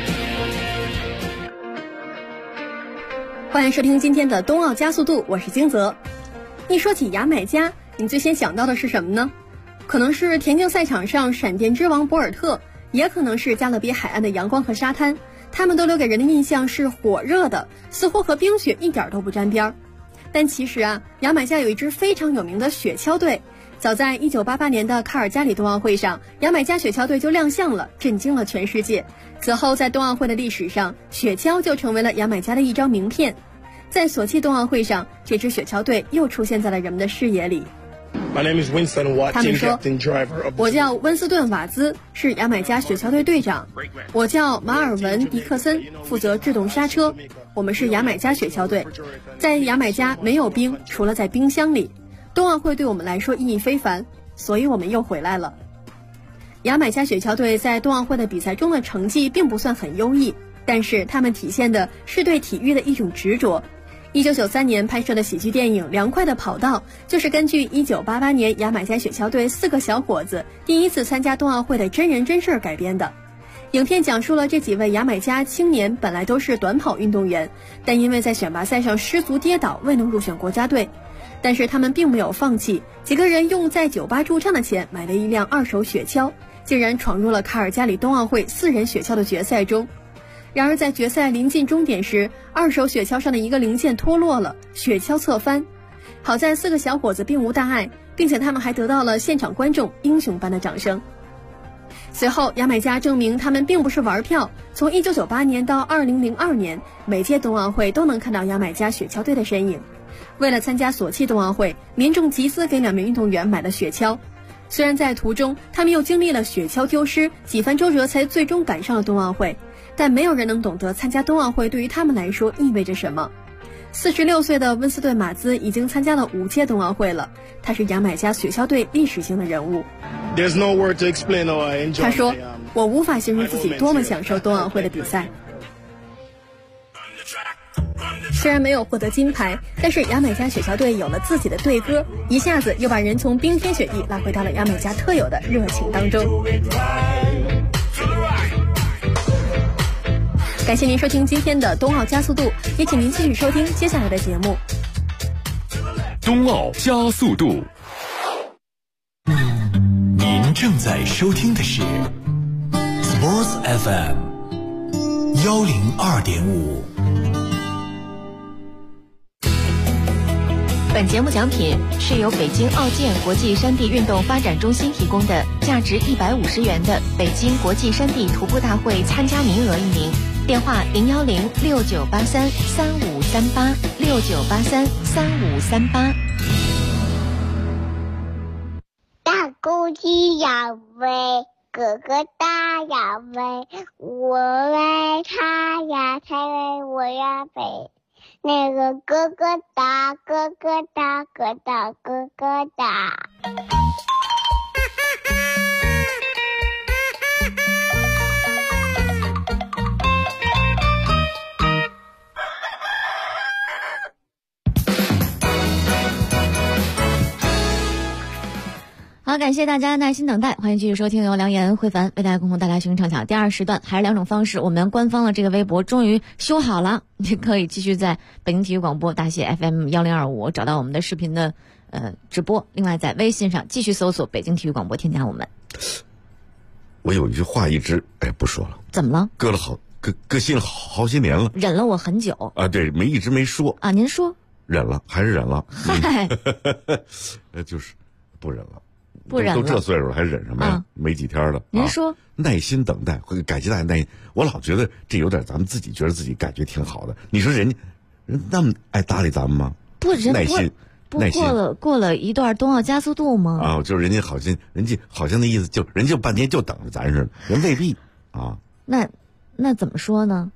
O: 欢迎收听今天的冬奥加速度，我是金泽。一说起牙买加，你最先想到的是什么呢？可能是田径赛场上闪电之王博尔特，也可能是加勒比海岸的阳光和沙滩，他们都留给人的印象是火热的，似乎和冰雪一点都不沾边儿。但其实啊，牙买加有一支非常有名的雪橇队。早在1988年的卡尔加里冬奥会上，牙买加雪橇队就亮相了，震惊了全世界。此后在冬奥会的历史上，雪橇就成为了牙买加的一张名片。在索契冬奥会上，这支雪橇队又出现在了人们的视野里。他们说，我叫温斯顿·瓦兹，是牙买加雪橇队队长。我叫马尔文·迪克森，负责制动刹车。我们是牙买加雪橇队。在牙买加没有冰，除了在冰箱里。冬奥会对我们来说意义非凡，所以我们又回来了。牙买加雪橇队在冬奥会的比赛中的成绩并不算很优异，但是他们体现的是对体育的一种执着。1993年拍摄的喜剧电影《凉快的跑道》就是根据1988年牙买加雪橇队4个小伙子第一次参加冬奥会的真人真事改编的。影片讲述了这几位牙买加青年本来都是短跑运动员，但因为在选拔赛上失足跌倒，未能入选国家队。但是他们并没有放弃，几个人用在酒吧驻唱的钱买了一辆2手雪橇，竟然闯入了卡尔加里冬奥会4人雪橇的决赛中。然而在决赛临近终点时，2手雪橇上的一个零件脱落了，雪橇侧翻。好在4个小伙子并无大碍，并且他们还得到了现场观众英雄般的掌声。随后牙买加证明他们并不是玩票，从1998年到2002年，每届冬奥会都能看到牙买加雪橇队的身影。为了参加索契冬奥会，民众集资给2名运动员买了雪橇。虽然在途中他们又经历了雪橇丢失，几番周折才最终赶上了冬奥会，但没有人能懂得参加冬奥会对于他们来说意味着什么。46岁的温斯顿·马兹已经参加了5届冬奥会了，他是牙买加雪橇队历史性的人物。他说，我无法形容自己多么享受冬奥会的比赛。虽然没有获得金牌，但是牙买加雪橇队有了自己的队歌，一下子又把人从冰天雪地拉回到了牙买加特有的热情当中。感谢您收听今天的冬奥加速度，也请您继续收听接下来的节目。
R: 冬奥加速度，
B: 您正在收听的是 Sports FM 102.5。
G: 本节目奖品是由北京奥健国际山地运动发展中心提供的价值150元的北京国际山地徒步大会参加名额1名，电话01069833538，69833538。
E: 大公鸡呀喂，哥哥大呀喂，我喂他呀，他喂我呀喂。那个哥哥大，哥哥大，哥大，哥哥大。
G: 好，感谢大家耐心等待，欢迎继续收听由梁岩、慧凡为大家共同带来新闻唱响第2时段，还是2种方式。我们官方的这个微博终于修好了，你可以继续在北京体育广播大写 FM 1025找到我们的视频的直播。另外在微信上继续搜索北京体育广播，添加我们。
A: 我有一句话一直不说了。
G: 怎么了？
A: 搁心了好些年了，
G: 忍了我很久
A: 啊。对，一直没说
G: 啊。您说？
A: 忍了，还是忍了。
G: 嗨，
A: 就是不忍了。
G: 不忍了，
A: 都这岁数了还忍什么呀？没几天了。
G: 您说，
A: 耐心等待，感谢大家耐心。我老觉得这有点咱们自己觉得自己感觉挺好的。你说人那么爱搭理咱们吗？
G: 不，
A: 耐心。
G: 不过了一段冬奥加速度吗？
A: 啊，就是人家好像那意思，就人家半天就等着咱似的，人未必啊。
G: 那怎么说呢？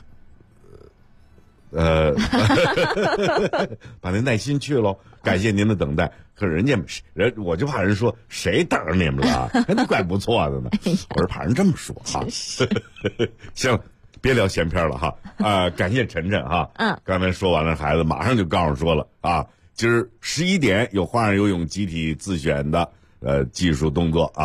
A: 把那耐心去喽，感谢您的等待。可是我就怕人说谁等着你们了，那怪不错的呢。我是怕人这么说哈。行，别聊闲篇了哈。感谢晨晨哈。刚才说完了，孩子马上就告诉说了啊，今儿11点有花样游泳集体自选的技术动作啊。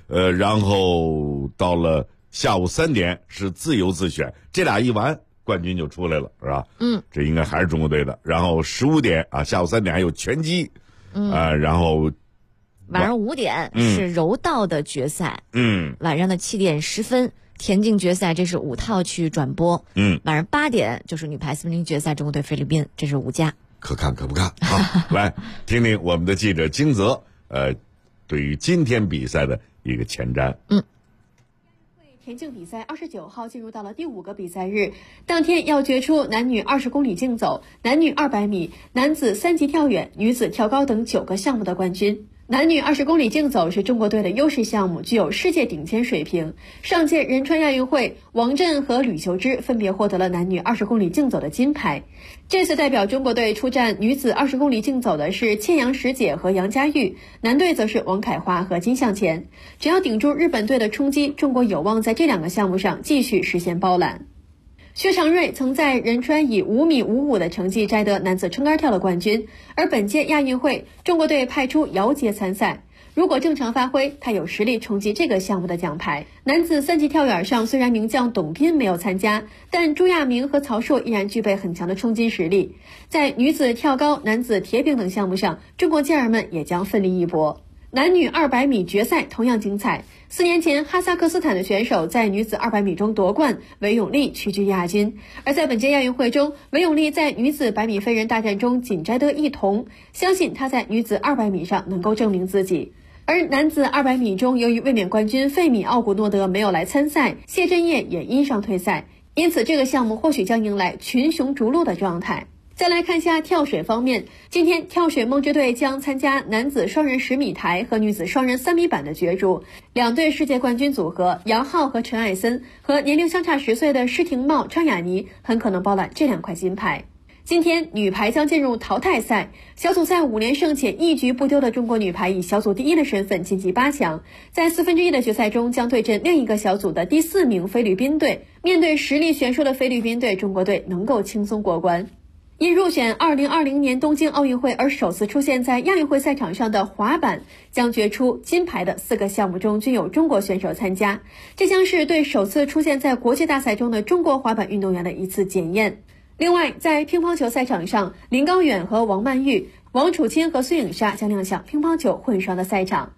A: 然后到了下午3点是自由自选，这俩一完冠军就出来了，是吧？这应该还是中国队的。然后15点啊，下午3点还有拳击，然后
G: 晚上5点是柔道的决赛，晚上的7点10分田径决赛，这是5套去转播，晚上8点就是女排4分之1决赛，中国队菲律宾，这是5家。
A: 可看可不看啊？来听听我们的记者金泽，对于今天比赛的一个前瞻。
O: 田径比赛29号进入到了第5个比赛日，当天要决出男女20公里竞走、男女200米、男子3级跳远、女子跳高等9个项目的冠军。男女20公里竞走是中国队的优势项目，具有世界顶尖水平。上届仁川亚运会，王震和吕秀芝分别获得了男女20公里竞走的金牌。这次代表中国队出战女子20公里竞走的是千阳石姐和杨佳玉，男队则是王凯华和金向前。只要顶住日本队的冲击，中国有望在这2个项目上继续实现包揽。薛长瑞曾在仁川以5米55的成绩摘得男子撑杆跳的冠军，而本届亚运会，中国队派出姚杰参赛。如果正常发挥，他有实力冲击这个项目的奖牌。男子3级跳远上，虽然名将董斌没有参加，但朱亚明和曹硕依然具备很强的冲击实力。在女子跳高、男子铁饼等项目上，中国健儿们也将奋力一搏。男女200米决赛同样精彩。4年前，哈萨克斯坦的选手在女子200米中夺冠，韦永丽屈居亚军。而在本届亚运会中，韦永丽在女子100米飞人大战中仅摘得1铜，相信她在女子200米上能够证明自己。而男子200米中，由于卫冕冠军费米奥古诺德没有来参赛，谢震业也因伤退赛，因此这个项目或许将迎来群雄逐鹿的状态。再来看一下跳水方面，今天跳水梦之队将参加男子双人10米台和女子双人3米板的角逐，2队世界冠军组合杨昊和陈艾森和年龄相差10岁的施廷懋、张雅妮很可能包揽这2块金牌。今天女排将进入淘汰赛，小组赛5连胜且1局不丢的中国女排以小组第1的身份晋级8强，在1/4的决赛中将对阵另一个小组的第4名菲律宾队。面对实力悬殊的菲律宾队，中国队能够轻松过关。因入选2020年东京奥运会而首次出现在亚运会赛场上的滑板，将决出金牌的4个项目中均有中国选手参加，这将是对首次出现在国际大赛中的中国滑板运动员的一次检验。另外，在乒乓球赛场上，林高远和王曼玉、王楚钦和孙颖莎将亮相乒乓球混双的赛场。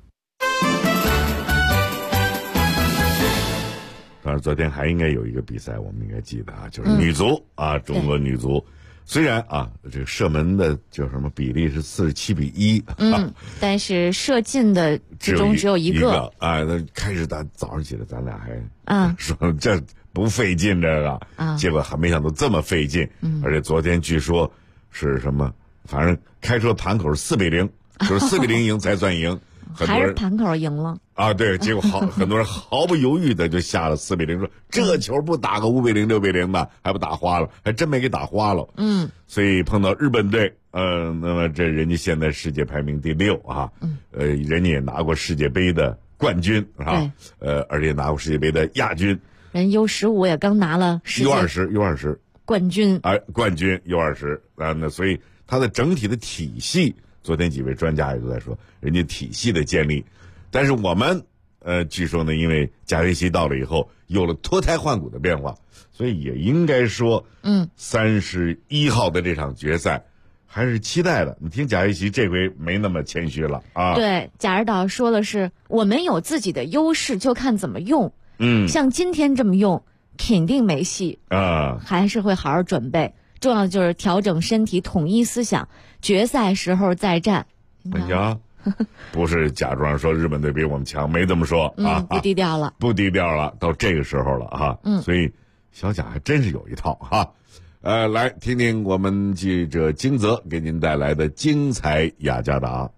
A: 当然，昨天还应该有一个比赛，我们应该记得啊，就是女足啊，中国女足。虽然啊，这个射门的叫什么比例是47比1，
G: 但是射进的之中只有一个
A: 啊。那开始早上起来，咱俩还说这不费劲这个，结果还没想到这么费劲，而且昨天据说是什么，反正开出盘口是4比0，就是4比0赢才算赢。
G: 还是盘口赢了
A: 啊！对，结果很多人毫不犹豫的就下了4比0，说这球不打个5比0、6比0吧，还不打花了，还真没给打花了。所以碰到日本队，那么这人家现在世界排名第6啊，人家也拿过世界杯的冠军啊，而且拿过世界杯的亚军。
G: 人 U15 也刚拿了世界
A: U20
G: 冠军，
A: 冠军 U20啊，那所以它的整体的体系。昨天几位专家也都在说，人家体系的建立，但是我们据说呢，因为贾维西到了以后，有了脱胎换骨的变化，所以也应该说，31号的这场决赛还是期待的。你听贾维西这回没那么谦虚了啊。
G: 对，贾指导说的是，我们有自己的优势，就看怎么用。像今天这么用，肯定没戏啊，还是会好好准备。重要的就是调整身体，统一思想，决赛时候再战。
A: 哎呀，不是假装说日本队比我们强，没这么说啊，
G: 不低调了，
A: 不低调了，到这个时候了哈。所以小贾还真是有一套哈。来听听我们记者金泽给您带来的精彩雅加达。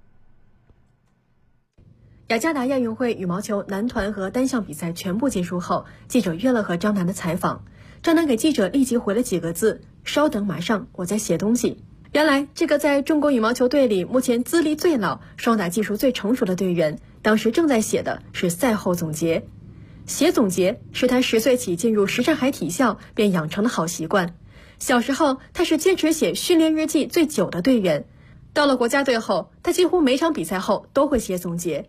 O: 雅加达亚运会羽毛球男团和单项比赛全部结束后，记者约了和张楠的采访。张楠给记者立即回了几个字：稍等，马上，我在写东西。原来这个在中国羽毛球队里目前资历最老、双打技术最成熟的队员，当时正在写的是赛后总结。写总结是他10岁起进入什刹海体校便养成的好习惯。小时候他是坚持写训练日记最久的队员，到了国家队后，他几乎每场比赛后都会写总结。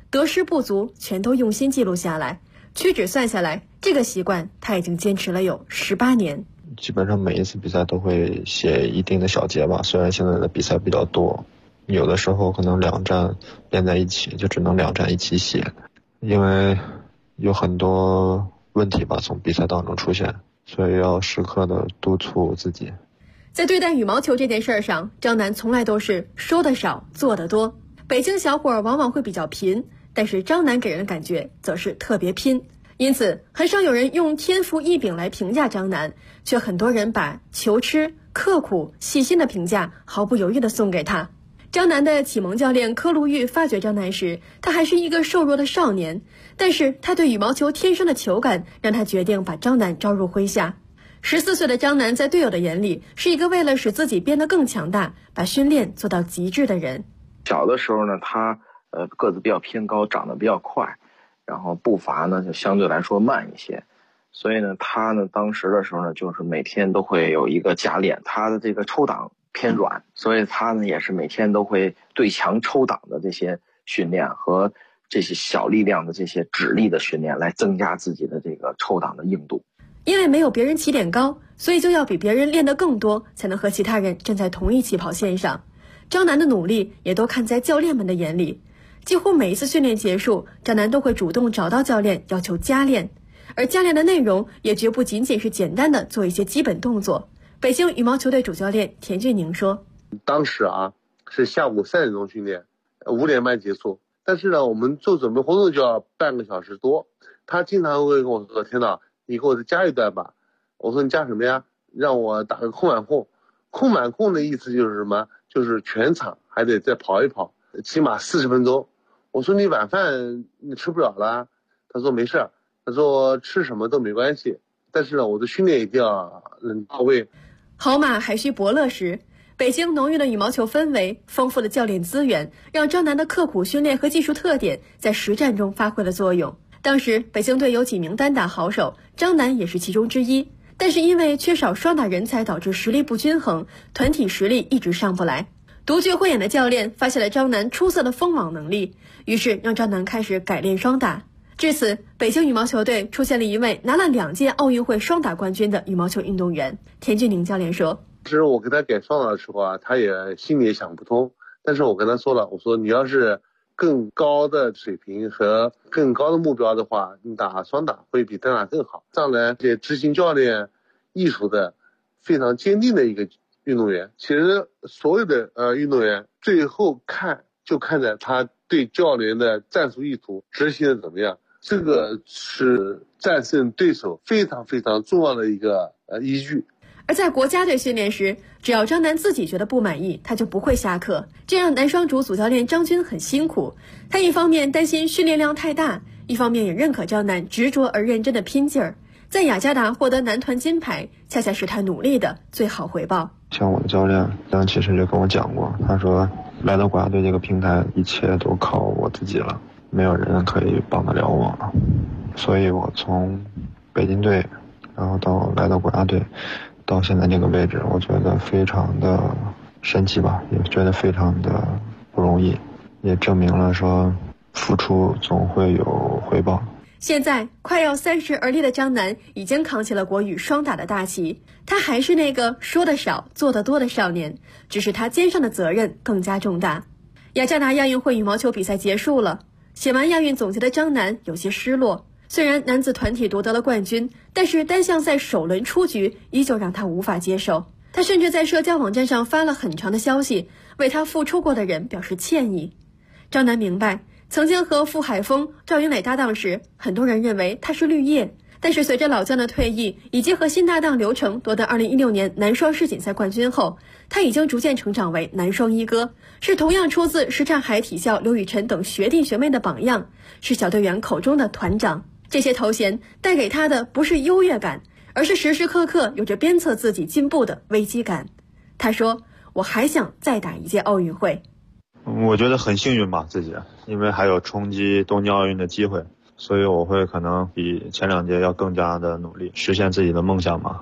O: 得失不足全都用心记录下来，屈指算下来，这个习惯他已经坚持了有18年。
C: 基本上每一次比赛都会写一定的小节吧，虽然现在的比赛比较多，有的时候可能2站连在一起，就只能2站一起写，因为有很多问题吧从比赛当中出现，所以要时刻的督促自己。
O: 在对待羽毛球这件事上，张楠从来都是说得少做得多。北京小伙往往会比较贫，但是张楠给人的感觉则是特别拼，因此很少有人用天赋异禀来评价张楠，却很多人把求吃、刻苦、细心的评价毫不犹豫地送给他。张楠的启蒙教练柯路玉发掘张楠时，他还是一个瘦弱的少年，但是他对羽毛球天生的球感让他决定把张楠招入麾下。14岁的张楠在队友的眼里是一个为了使自己变得更强大，把训练做到极致的人。
F: 小的时候呢，他个子比较偏高，长得比较快，然后步伐呢就相对来说慢一些，所以呢他呢当时的时候呢就是每天都会有一个加练，他的这个抽挡偏软，所以他呢也是每天都会对墙抽挡的这些训练和这些小力量的这些指力的训练来增加自己的这个抽挡的硬度。
O: 因为没有别人起点高，所以就要比别人练得更多，才能和其他人站在同一起跑线上。张楠的努力也都看在教练们的眼里，几乎每一次训练结束，张楠都会主动找到教练要求加练，而加练的内容也绝不仅仅是简单的做一些基本动作。北京羽毛球队主教练田俊宁说，
W: 当时是下午3点钟训练，5点半结束，但是呢我们做准备活动就要半个小时多，他经常会跟我说，天哪，你给我再加一段吧。我说你加什么呀？让我打个空满控。空满控的意思就是什么？就是全场还得再跑一跑，起码40分钟。我说你晚饭你吃不了了？他说没事，他说吃什么都没关系，但是呢我的训练一定要到位。
O: 好马还需伯乐时，北京浓郁的羽毛球氛围、丰富的教练资源，让张楠的刻苦训练和技术特点在实战中发挥了作用。当时北京队有几名单打好手，张楠也是其中之一，但是因为缺少双打人才，导致实力不均衡，团体实力一直上不来。独具慧眼的教练发现了张楠出色的封网能力，于是让张楠开始改练双打。至此，北京羽毛球队出现了一位拿了2届奥运会双打冠军的羽毛球运动员。田俊宁教练说，
W: 其实我跟他改双打的时候他也心里也想不通，但是我跟他说了，我说你要是更高的水平和更高的目标的话，你打双打会比单打更好。这样呢，也执行教练艺术的非常坚定的一个运动员。其实所有的运动员最后就看在他对教练的战术意图执行的怎么样，这个是战胜对手非常非常重要的一个依据。
O: 而在国家队训练时，只要张楠自己觉得不满意，他就不会下课，这让男双主教练张军很辛苦。他一方面担心训练量太大，一方面也认可张楠执着而认真的拼劲儿。在雅加达获得男团金牌，恰恰是他努力的最好回报。
C: 像我的教练张其实就跟我讲过，他说来到国家队这个平台，一切都靠我自己了，没有人可以帮得了我。所以我从北京队，然后来到国家队，到现在这个位置，我觉得非常的神奇吧，也觉得非常的不容易，也证明了说付出总会有回报。
O: 现在快要30而立的张楠已经扛起了国羽双打的大旗，他还是那个说得少做得多的少年，只是他肩上的责任更加重大。雅加达亚运会羽毛球比赛结束了，写完亚运总结的张楠有些失落。虽然男子团体夺得了冠军，但是单项赛首轮出局依旧让他无法接受。他甚至在社交网站上发了很长的消息，为他付出过的人表示歉意。张楠明白，曾经和傅海峰、赵云磊搭档时，很多人认为他是绿叶，但是随着老将的退役，以及和新搭档刘成夺得2016年男双世锦赛冠军后，他已经逐渐成长为男双一哥，是同样出自什刹海体校刘雨辰等学弟学妹的榜样，是小队员口中的团长。这些头衔带给他的不是优越感，而是时时刻刻有着鞭策自己进步的危机感。他说，我还想再打一届奥运会。
C: 我觉得很幸运吧，自己因为还有冲击东京奥运的机会，所以我会可能比前2届要更加的努力，实现自己的梦想嘛。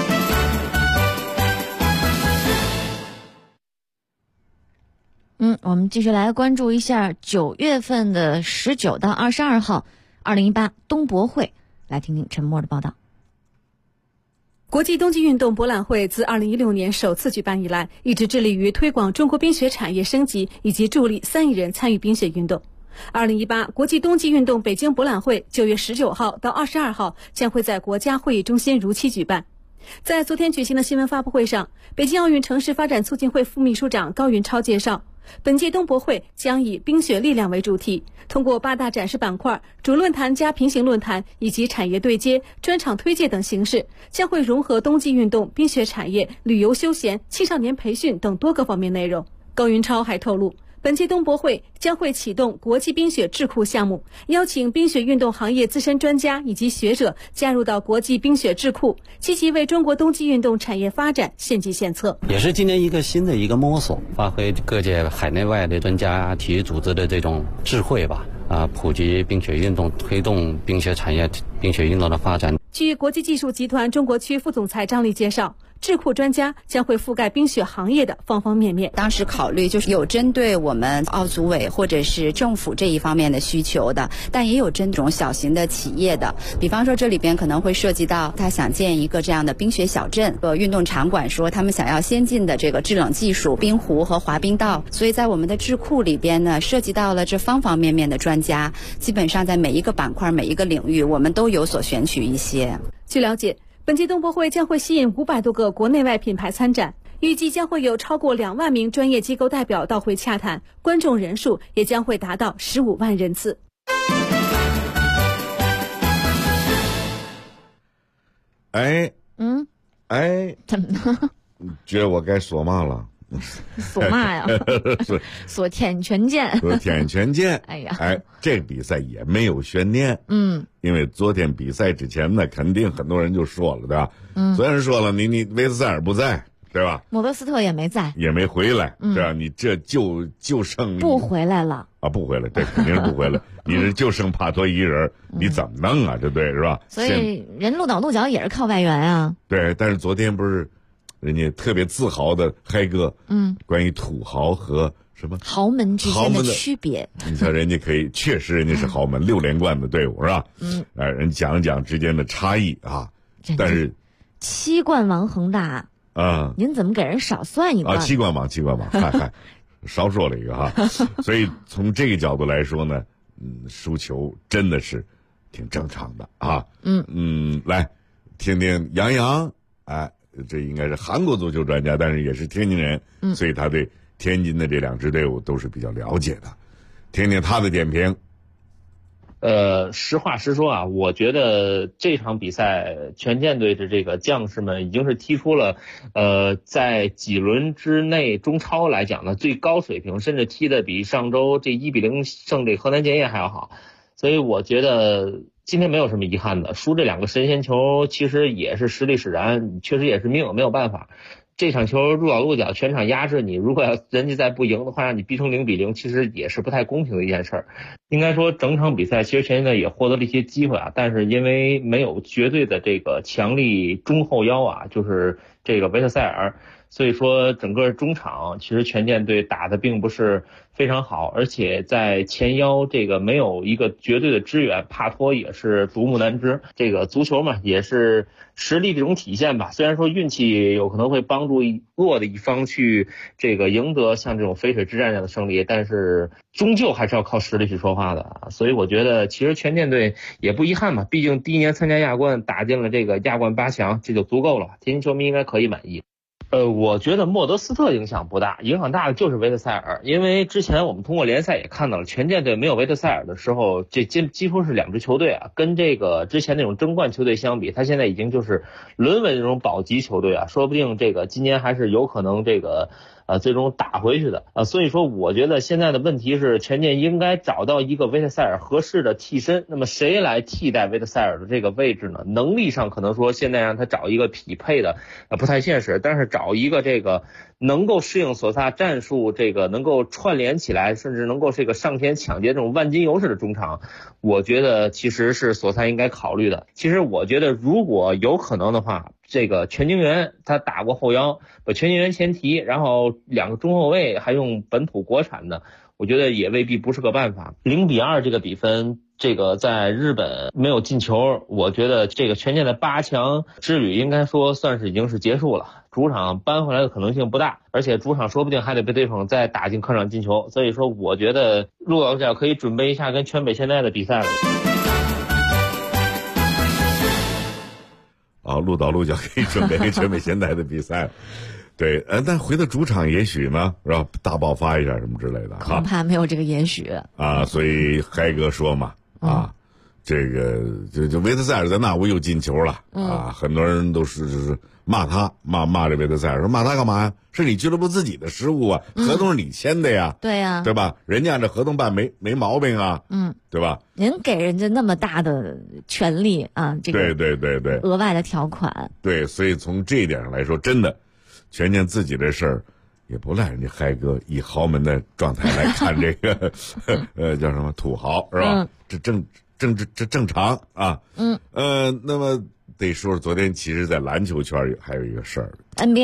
G: 我我们继续来关注一下9月份的19到22号2018冬博会，来听听陈默的报道。
O: 国际冬季运动博览会自2016年首次举办以来，一直致力于推广中国冰雪产业升级，以及助力3亿人参与冰雪运动。2018国际冬季运动北京博览会9月19号到22号将会在国家会议中心如期举办。在昨天举行的新闻发布会上，北京奥运城市发展促进会副秘书长高云超介绍，本届冬博会将以冰雪力量为主题，通过8大展示板块、主论坛加平行论坛以及产业对接、专场推介等形式，将会融合冬季运动、冰雪产业、旅游休闲、青少年培训等多个方面内容。高云超还透露，本届冬博会将会启动国际冰雪智库项目，邀请冰雪运动行业资深专家以及学者加入到国际冰雪智库，积极为中国冬季运动产业发展献计献策。
H: 也是今年一个新的一个摸索，发挥各界海内外的专家、体育组织的这种智慧吧，普及冰雪运动，推动冰雪产业、冰雪运动的发展。
O: 据国际技术集团中国区副总裁张丽介绍，智库专家将会覆盖冰雪行业的方方面面。
K: 当时考虑就是有针对我们奥组委或者是政府这一方面的需求的，但也有针对这种小型的企业的。比方说这里边可能会涉及到他想建一个这样的冰雪小镇，运动场馆说他们想要先进的这个制冷技术、冰壶和滑冰道。所以在我们的智库里边呢，涉及到了这方方面面的专家，基本上在每一个板块、每一个领域，我们都有所选取一些。
O: 据了解，本届冬博会将会吸引500多个国内外品牌参展，预计将会有超过2万名专业机构代表到会洽谈，观众人数也将会达到15万人次。
G: 怎么了？
A: 觉得我该说嘛了？
G: 说嘛呀？说天权健。
A: 说天权健。
G: 哎呀，
A: 这个比赛也没有悬念。因为昨天比赛之前呢，肯定很多人就说了，对吧？虽然说了你维斯塞尔不在，对吧？
G: 莫德斯特也没在，
A: 也没回来，对吧？你这就剩
G: 不回来了
A: 啊！不回来，对，肯定是不回来。你这就剩帕托一人，你怎么弄啊？这对是吧？
G: 所以人鹿岛鹿角也是靠外援啊。
A: 对，但是昨天不是人家特别自豪的嗨哥，关于土豪和什么
G: 豪门之间的区别。
A: 你瞧人家确实人家是豪门6连冠的队伍是吧？人讲一讲之间的差异啊。但是
G: 7冠王恒大啊，您怎么给人少算一冠
A: 啊？7冠王，嗨，少说了一个哈。所以从这个角度来说呢，输球真的是挺正常的啊。来听听杨洋，这应该是韩国足球专家，但是也是天津人，所以他对天津的这2支队伍都是比较了解的，听听他的点评。
M: 实话实说啊，我觉得这场比赛权健队的这个将士们已经是踢出了在几轮之内中超来讲呢最高水平，甚至踢的比上周这1-0胜这河南建业还要好。所以我觉得今天没有什么遗憾的，输这2个神仙球其实也是实力使然，确实也是命，没有办法。这场球鹿岛鹿角全场压制你，如果要人家再不赢的话，让你逼成0-0，其实也是不太公平的一件事儿。应该说整场比赛其实权健队也获得了一些机会啊，但是因为没有绝对的这个强力中后腰啊，就是这个维特塞尔，所以说整个中场其实权健队打的并不是非常好，而且在前腰这个没有一个绝对的支援，帕托也是独木难支。这个足球嘛，也是实力这种体现吧。虽然说运气有可能会帮助弱的一方去这个赢得像这种淝水之战这样的胜利，但是终究还是要靠实力去说话的。所以我觉得其实权健队也不遗憾嘛，毕竟第一年参加亚冠打进了这个亚冠8强，这就足够了，天津球迷应该可以满意。我觉得莫德斯特影响不大，影响大的就是维特塞尔，因为之前我们通过联赛也看到了，权健队没有维特塞尔的时候，这几乎是2支球队啊，跟这个之前那种争冠球队相比，他现在已经就是沦为那种保级球队啊，说不定这个今年还是有可能这个最终打回去的所以说我觉得现在的问题是权健应该找到一个维特塞尔合适的替身，那么谁来替代维特塞尔的这个位置呢？能力上可能说现在让他找一个匹配的不太现实，但是找一个这个能够适应索萨战术，这个能够串联起来，甚至能够这个上前抢劫这种万金油式的中场，我觉得其实是索萨应该考虑的。其实我觉得如果有可能的话， 这个全京元他打过后腰，把全京元前提，然后2个中后卫还用本土国产的，我觉得也未必不是个办法。0-2这个比分，这个在日本没有进球，我觉得这个权健的8强之旅应该说算是已经是结束了。主场扳回来的可能性不大，而且主场说不定还得被对手再打进客场进球，所以说我觉得鹿岛角可以准备一下跟全北现代的比赛了。
A: 鹿岛鹿角可以准备跟全北现代的比赛。对，但回到主场也许呢，是吧？大爆发一下什么之类的，
G: 恐怕没有这个也许
A: 啊。所以嗨哥说嘛，这个就维特塞尔在那乌又进球了啊，很多人都是骂他，骂这维特塞尔，说骂他干嘛呀？是你俱乐部自己的失误啊，合同是你签的呀，
G: 对呀，
A: 对吧？人家按照合同办没毛病啊，对吧？
G: 您给人家那么大的权利啊，这个
A: 对，
G: 额外的条款，
A: 对，所以从这一点上来说，真的，权健自己的事儿也不赖人家嗨哥以豪门的状态来看这个，叫什么土豪是吧？这正常啊，那么得说昨天其实在篮球圈还有一个事儿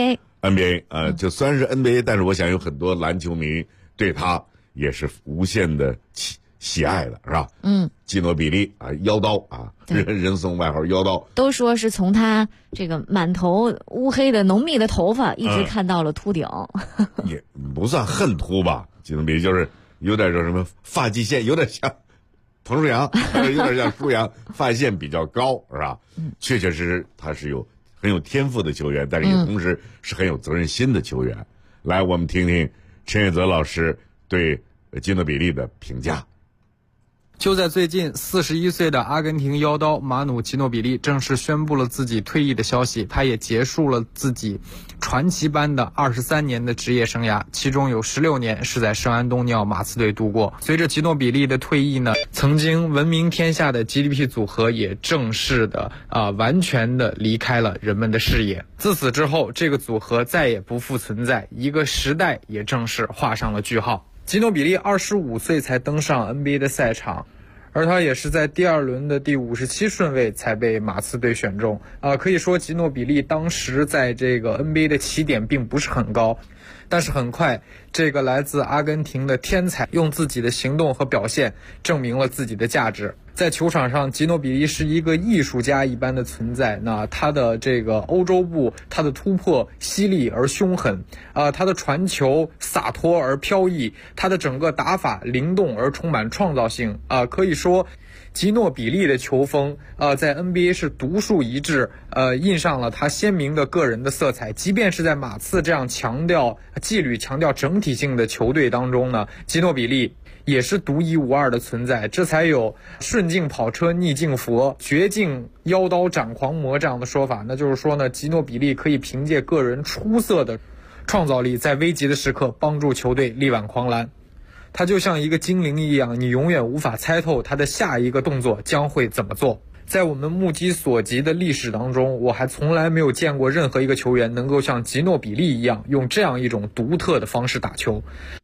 A: NBA 就算是 NBA， 但是我想有很多篮球迷对他也是无限的喜爱的是吧？基诺比利啊，妖刀啊，人送外号妖刀，
G: 都说是从他这个满头乌黑的浓密的头发一直看到了秃顶，
A: 也不算很秃吧，基诺比利就是有点叫什么发际线有点像彭舒阳，有点像舒阳，发线比较高是吧？确实他是很有天赋的球员，但是也同时是很有责任心的球员。来，我们听听陈彦泽老师对基诺比利的评价。
I: 就在最近，41岁的阿根廷妖刀马努·基诺比利正式宣布了自己退役的消息，他也结束了自己传奇般的23年的职业生涯，其中有16年是在圣安东尼奥马刺队度过。随着基诺比利的退役呢，曾经闻名天下的 GDP 组合也正式的完全的离开了人们的视野。自此之后，这个组合再也不复存在，一个时代也正式画上了句号。基诺比利25岁才登上 NBA 的赛场，而他也是在第2轮的第57顺位才被马刺队选中。可以说基诺比利当时在这个 NBA 的起点并不是很高，但是很快这个来自阿根廷的天才用自己的行动和表现证明了自己的价值。在球场上，基诺比利是一个艺术家一般的存在。那他的这个欧洲步，他的突破犀利而凶狠，他的传球洒脱而飘逸，他的整个打法灵动而充满创造性。可以说基诺比利的球风在 NBA 是独树一帜，印上了他鲜明的个人的色彩。即便是在马刺这样强调纪律、强调整体性的球队当中呢，基诺比利也是独一无二的存在，这才有顺境跑车逆境佛，绝境妖刀斩狂魔这样的说法。那就是说呢，基诺比利可以凭借个人出色的创造力，在危急的时刻帮助球队力挽狂澜。他就像一个精灵一样，你永远无法猜透他的下一个动作将会怎么做。在我们目击所及的历史当中，我还从来没有见过任何一个球员能够像基诺比利一样，用这样一种独特的方式打球。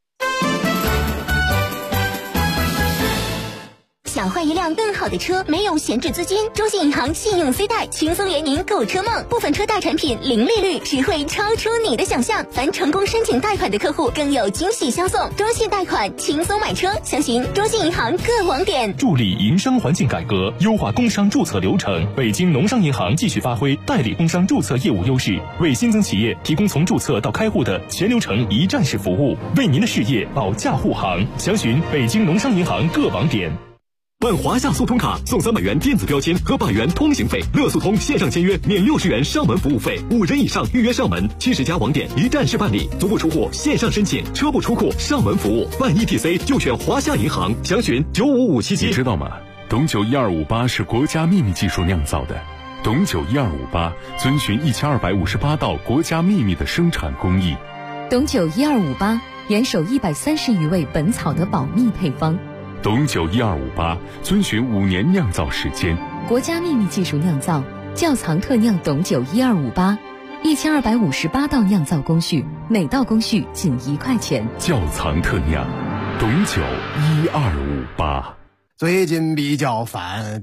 N: 想换一辆更好的车，没有闲置资金？中信银行信用 C 贷轻松圆您购车梦，部分车贷产品零利率，只会超出你的想象。凡成功申请贷款的客户更有惊喜相送。中信贷款轻松买车，详询中信银行各网点。
D: 助力营商环境改革，优化工商注册流程。北京农商银行继续发挥代理工商注册业务优势，为新增企业提供从注册到开户的全流程一站式服务，为您的事业保驾护航。详询北京农商银行各网点。
P: 办华夏速通卡送300元电子标签和100元通行费，乐速通线上签约免60元上门服务费，5人以上预约上门，70家网点一站式办理，足不出户线上申请，车不出库上门服务，办 ETC 就选华夏银行，详询95577。
R: 你知道吗？董酒1258是国家秘密技术酿造的，董酒1258遵循1258道国家秘密的生产工艺。
S: 董酒1258严守130余位本草的保密配方。
R: 董酒1258遵循5年酿造时间，
S: 国家秘密技术酿造，窖藏特酿董酒1258，1258道酿造工序，每道工序仅1块钱。
R: 窖藏特酿，董酒1258。
J: 最近比较烦，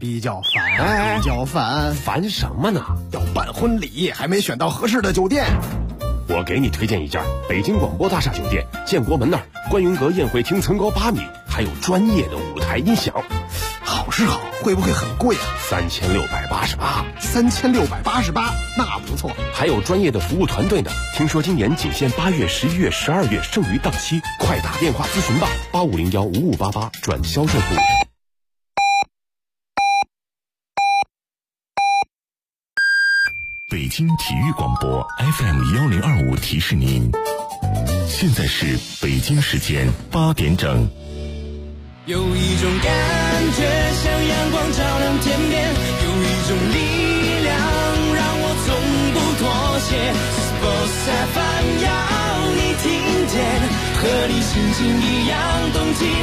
L: 烦什么呢？
J: 要办婚礼，还没选到合适的酒店。
L: 我给你推荐一家北京广播大厦酒店，建国门那儿，观云阁宴会厅层高8米，还有专业的舞台音响。
J: 好是好，会不会很贵啊
L: ？3688。
J: 3688，那不错。
L: 还有专业的服务团队呢。听说今年仅限8月、11月、12月，剩余档期，快打电话咨询吧，85015588转销售部。
R: 北京体育广播 FM1025提示您，现在是北京时间8点整。
B: 有一种感觉像阳光照亮天边，有一种力量让我从不妥协。Sports FM 要你听见，和你心情一样动起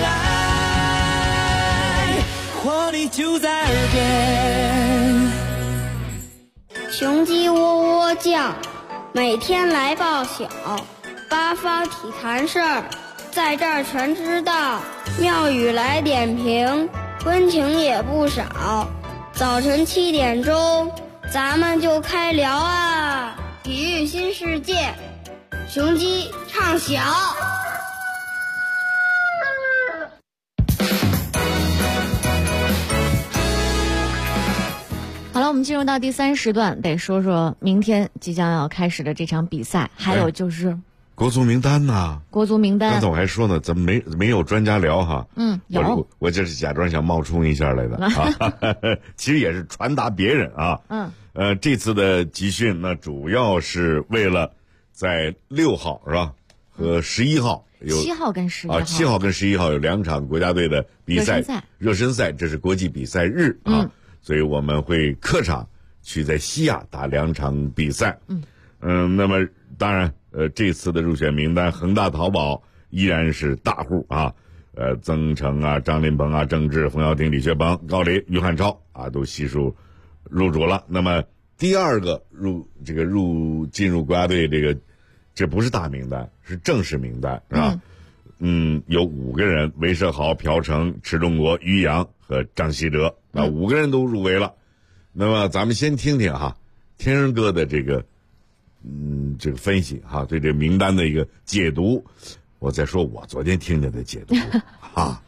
B: 来，活力就在耳边。
E: 雄鸡喔喔叫，每天来报晓，八方体坛事儿，在这儿全知道。妙语来点评，温情也不少。早晨7点钟，咱们就开聊啊！体育新世界，雄鸡唱晓。
G: 好了，我们进入到第3时段，得说说明天即将要开始的这场比赛，还有就是
A: 国足名单呐。
G: 国足名单，
A: 刚才我还说呢，怎么没有专家聊哈？
G: 有，
A: 我这是假装想冒充一下来的啊，其实也是传达别人啊。这次的集训呢，主要是为了在6号是吧和11号有
G: 7号跟11号
A: 7号跟11号有2场国家队的比赛热身赛，这是国际比赛日啊。所以我们会客场去在西亚打2场比赛。那么当然，这次的入选名单，恒大淘宝依然是大户啊，曾诚啊、张琳芃啊、郑智、冯潇霆、李学邦、高雷、于汉超啊，都悉数入主了。那么第二个进入国家队这不是大名单，是正式名单，是吧？有5个人，韦世豪、朴成、池忠国、于洋和张稀哲，那5个人都入围了。那么咱们先听听哈，天人哥的这个分析哈，对这名单的一个解读。我再说我昨天听见的解读啊。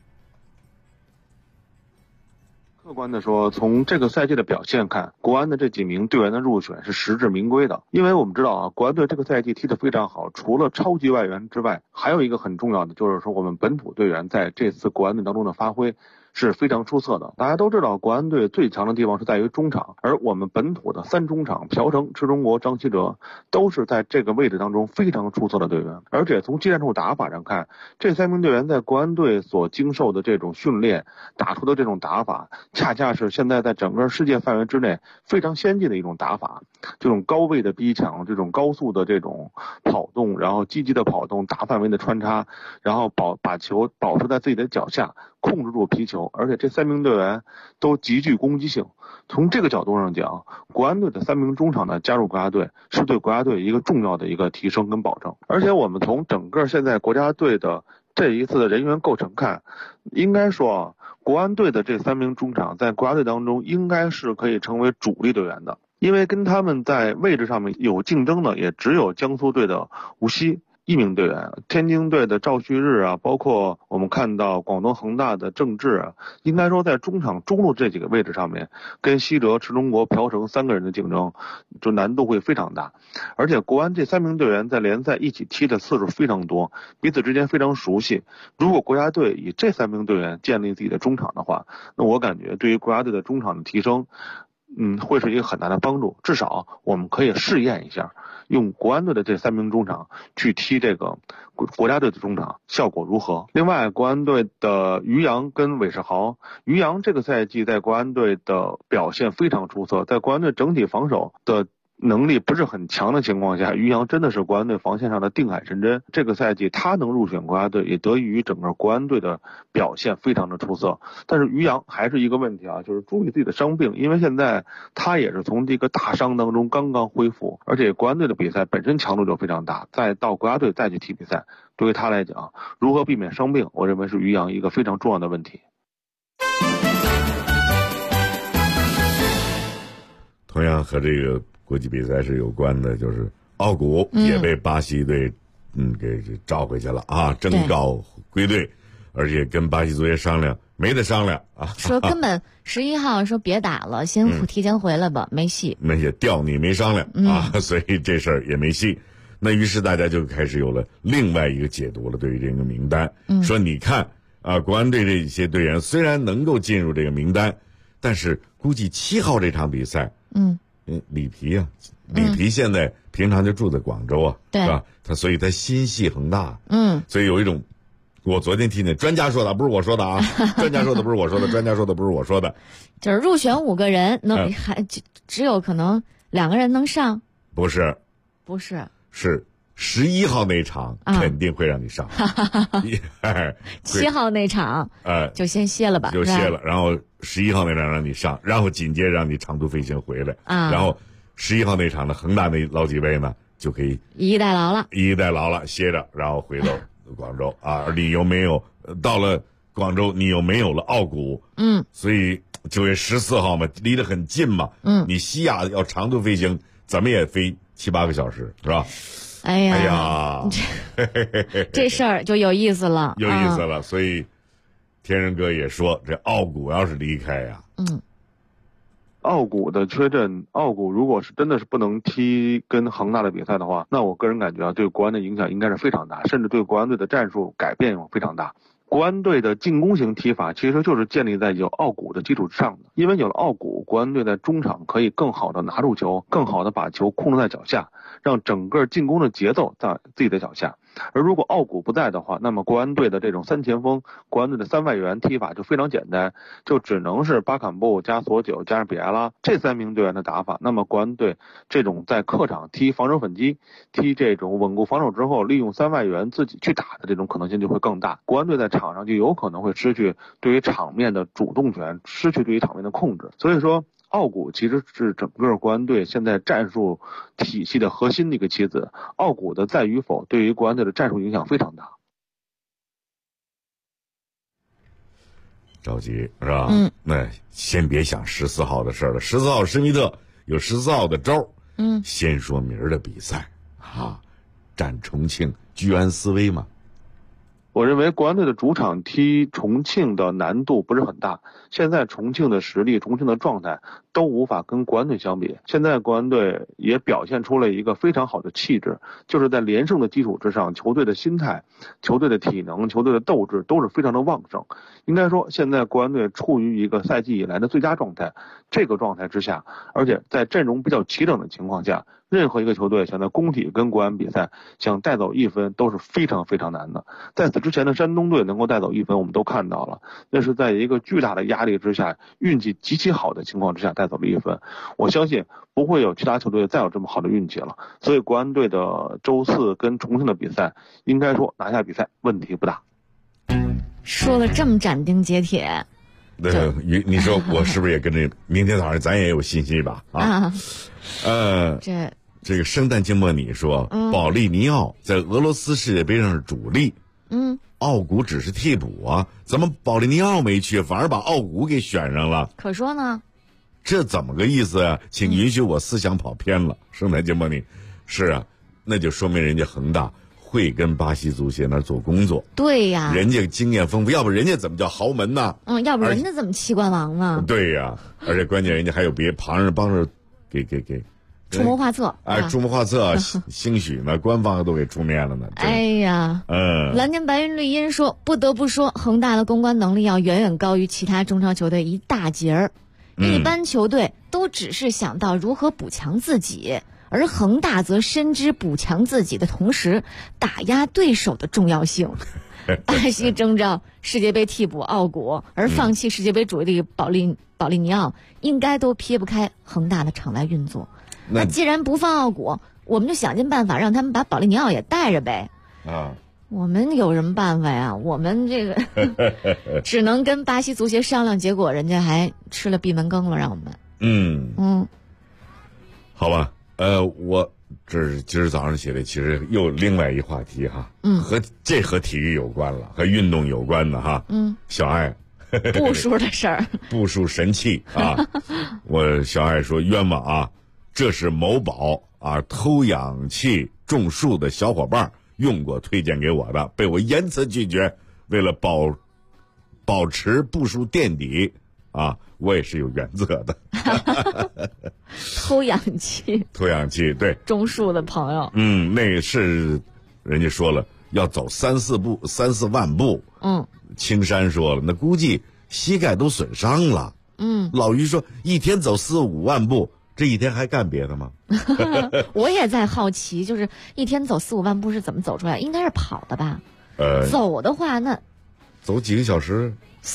W: 客观的说，从这个赛季的表现看，国安的这几名队员的入选是实至名归的。因为我们知道啊，国安队这个赛季踢得非常好，除了超级外援之外，还有一个很重要的就是说，我们本土队员在这次国安队当中的发挥是非常出色的。大家都知道，国安队最强的地方是在于中场，而我们本土的3中场朴成、池忠国、张稀哲都是在这个位置当中非常出色的队员。而且从技战术打法上看，这3名队员在国安队所经受的这种训练，打出的这种打法，恰恰是现在在整个世界范围之内非常先进的一种打法。这种高位的逼抢，这种高速的这种跑动，然后积极的跑动，大范围的穿插，然后把球保持在自己的脚下，控制住皮球，而且这3名队员都极具攻击性。从这个角度上讲，国安队的3名中场的加入国家队是对国家队一个重要的一个提升跟保证。而且我们从整个现在国家队的这一次的人员构成看，应该说国安队的这3名中场在国家队当中应该是可以成为主力队员的，因为跟他们在位置上面有竞争的也只有江苏队的吴曦1名队员，天津队的赵旭日啊，包括我们看到广东恒大的郑智啊，应该说在中场中路这几个位置上面，跟稀哲、池忠国、朴成3个人的竞争，就难度会非常大。而且国安这3名队员在联赛一起踢的次数非常多，彼此之间非常熟悉。如果国家队以这3名队员建立自己的中场的话，那我感觉对于国家队的中场的提升，会是一个很大的帮助。至少我们可以试验一下，用国安队的这3名中场去踢这个国家队的中场，效果如何？另外，国安队的于洋跟韦世豪，于洋这个赛季在国安队的表现非常出色，在国安队整体防守的能力不是很强的情况下，于洋真的是国安队防线上的定海神针。这个赛季他能入选国家队，也得益于整个国安队的表现非常的出色。但是于洋还是一个问题啊，就是注意自己的伤病，因为现在他也是从这个大伤当中刚刚恢复，而且国安队的比赛本身强度就非常大，再到国家队再去踢比赛，对于他来讲，如何避免伤病，我认为是于洋一个非常重要的问题。
A: 同样和这个国际比赛是有关的，就是奥古也被巴西队给召回去了啊，征召归队，而且跟巴西足协商量，没得商量啊，
G: 说根本11号说别打了，先提前回来吧，没戏，
A: 没戏，调你没商量啊，所以这事儿也没戏。那于是大家就开始有了另外一个解读了，对于这个名单，说你看啊，国安队这些队员虽然能够进入这个名单，但是估计7号这场比赛，里皮啊，里皮现在平常就住在广州啊，
G: 对
A: 吧？所以他心系恒大，所以有一种，我昨天听见专家说的，不是我说的啊，专家说的不是我说的，专家说的不是我说的，
G: 就是入选5个人，还只有可能2个人能上，
A: 不是是11号那场肯定会让你上
G: ，7号那场就先歇了吧，
A: 就歇了，然后11号那场让你上，然后紧接着让你长途飞行回来，然后11号那场的恒大那老几位呢就可以
G: 以逸待劳了，
A: 歇着，然后回到广州啊。而你有没有到了广州，你又没有了奥古，所以9月14号嘛，离得很近嘛，你西亚要长途飞行，怎么也飞7、8个小时，是吧？
G: 哎呀，这事儿就有意思了，
A: 所以天人哥也说，这奥古要是离开呀，
W: 奥古的缺阵，奥古如果是真的是不能踢跟恒大的比赛的话，那我个人感觉对国安的影响应该是非常大，甚至对国安队的战术改变非常大。国安队的进攻型踢法其实就是建立在有奥古的基础之上的，因为有了奥古，国安队在中场可以更好的拿住球，更好的把球控制在脚下，让整个进攻的节奏在自己的脚下。而如果奥古不在的话，那么国安队的这种3前锋，国安队的3外援踢法就非常简单，就只能是巴坎布加索久加上比埃拉这3名队员的打法。那么国安队这种在客场踢防守反击，踢这种稳固防守之后，利用3外援自己去打的这种可能性就会更大。国安队在场上就有可能会失去对于场面的主动权，失去对于场面的控制。所以说奥古其实是整个国安队现在战术体系的核心的一个棋子，奥古的在与否对于国安队的战术影响非常大。
A: 着急是吧？那先别想14号的事了，14号施密特有14号的招，先说明儿的比赛啊，战重庆居安思危嘛。
W: 我认为国安队的主场踢重庆的难度不是很大，现在重庆的实力、重庆的状态都无法跟国安队相比。现在国安队也表现出了一个非常好的气质，就是在连胜的基础之上，球队的心态、球队的体能、球队的斗志都是非常的旺盛。应该说现在国安队处于一个赛季以来的最佳状态，这个状态之下，而且在阵容比较齐整的情况下，任何一个球队想在工体跟国安比赛，想带走1分都是非常非常难的。在此之前的山东队能够带走1分，我们都看到了，那是在一个巨大的压力之下，运气极其好的情况之下带走了1分。我相信不会有其他球队再有这么好的运气了。所以国安队的周4跟重庆的比赛，应该说拿下比赛问题不大。
G: 说了这么斩钉截铁，
A: 你说我是不是也跟着明天早上咱也有信心吧？这个圣诞静默你说，保利尼奥在俄罗斯世界杯上是主力，奥古只是替补啊，怎么保利尼奥没去，反而把奥古给选上了？
G: 可说呢，
A: 这怎么个意思啊？请允许我思想跑偏了。圣诞静默你，是啊，那就说明人家恒大会跟巴西足协那做工作。
G: 对呀，
A: 人家经验丰富，要不人家怎么叫豪门呢？
G: 要不人家怎么七冠王呢？
A: 对呀，而且关键人家还有旁人帮着给
G: 出谋划策，
A: 出谋划策，兴许呢官方都给出面了呢。
G: 哎呀，蓝天白云绿茵说，不得不说恒大的公关能力要远远高于其他中超球队一大截儿。一般球队都只是想到如何补强自己，而恒大则深知补强自己的同时打压对手的重要性。巴西征召世界杯替补奥古，而放弃世界杯主力保利尼奥，应该都撇不开恒大的场外运作。那既然不放奥古，我们就想尽办法让他们把保利尼奥也带着呗。我们有什么办法呀？我们这个只能跟巴西足协商量，结果人家还吃了闭门羹了，让我们。
A: 好吧，我这是今儿早上写的，其实又另外一话题哈，和体育有关了，和运动有关的哈。小爱
G: 步数的事儿，
A: 步数神器啊！我小爱说冤枉啊，这是某宝啊偷氧气种树的小伙伴用过推荐给我的，被我严词拒绝。为了保持步数垫底啊，我也是有原则的。
G: 偷氧气，
A: 偷氧气，对，
G: 种树的朋友，
A: 那个是人家说了要走3、4万步，青山说了，那估计膝盖都损伤了。老于说一天走4、5万步，这一天还干别的吗？
G: 我也在好奇，就是一天走4、5万步是怎么走出来？应该是跑的吧？走的话，那
A: 走几个小时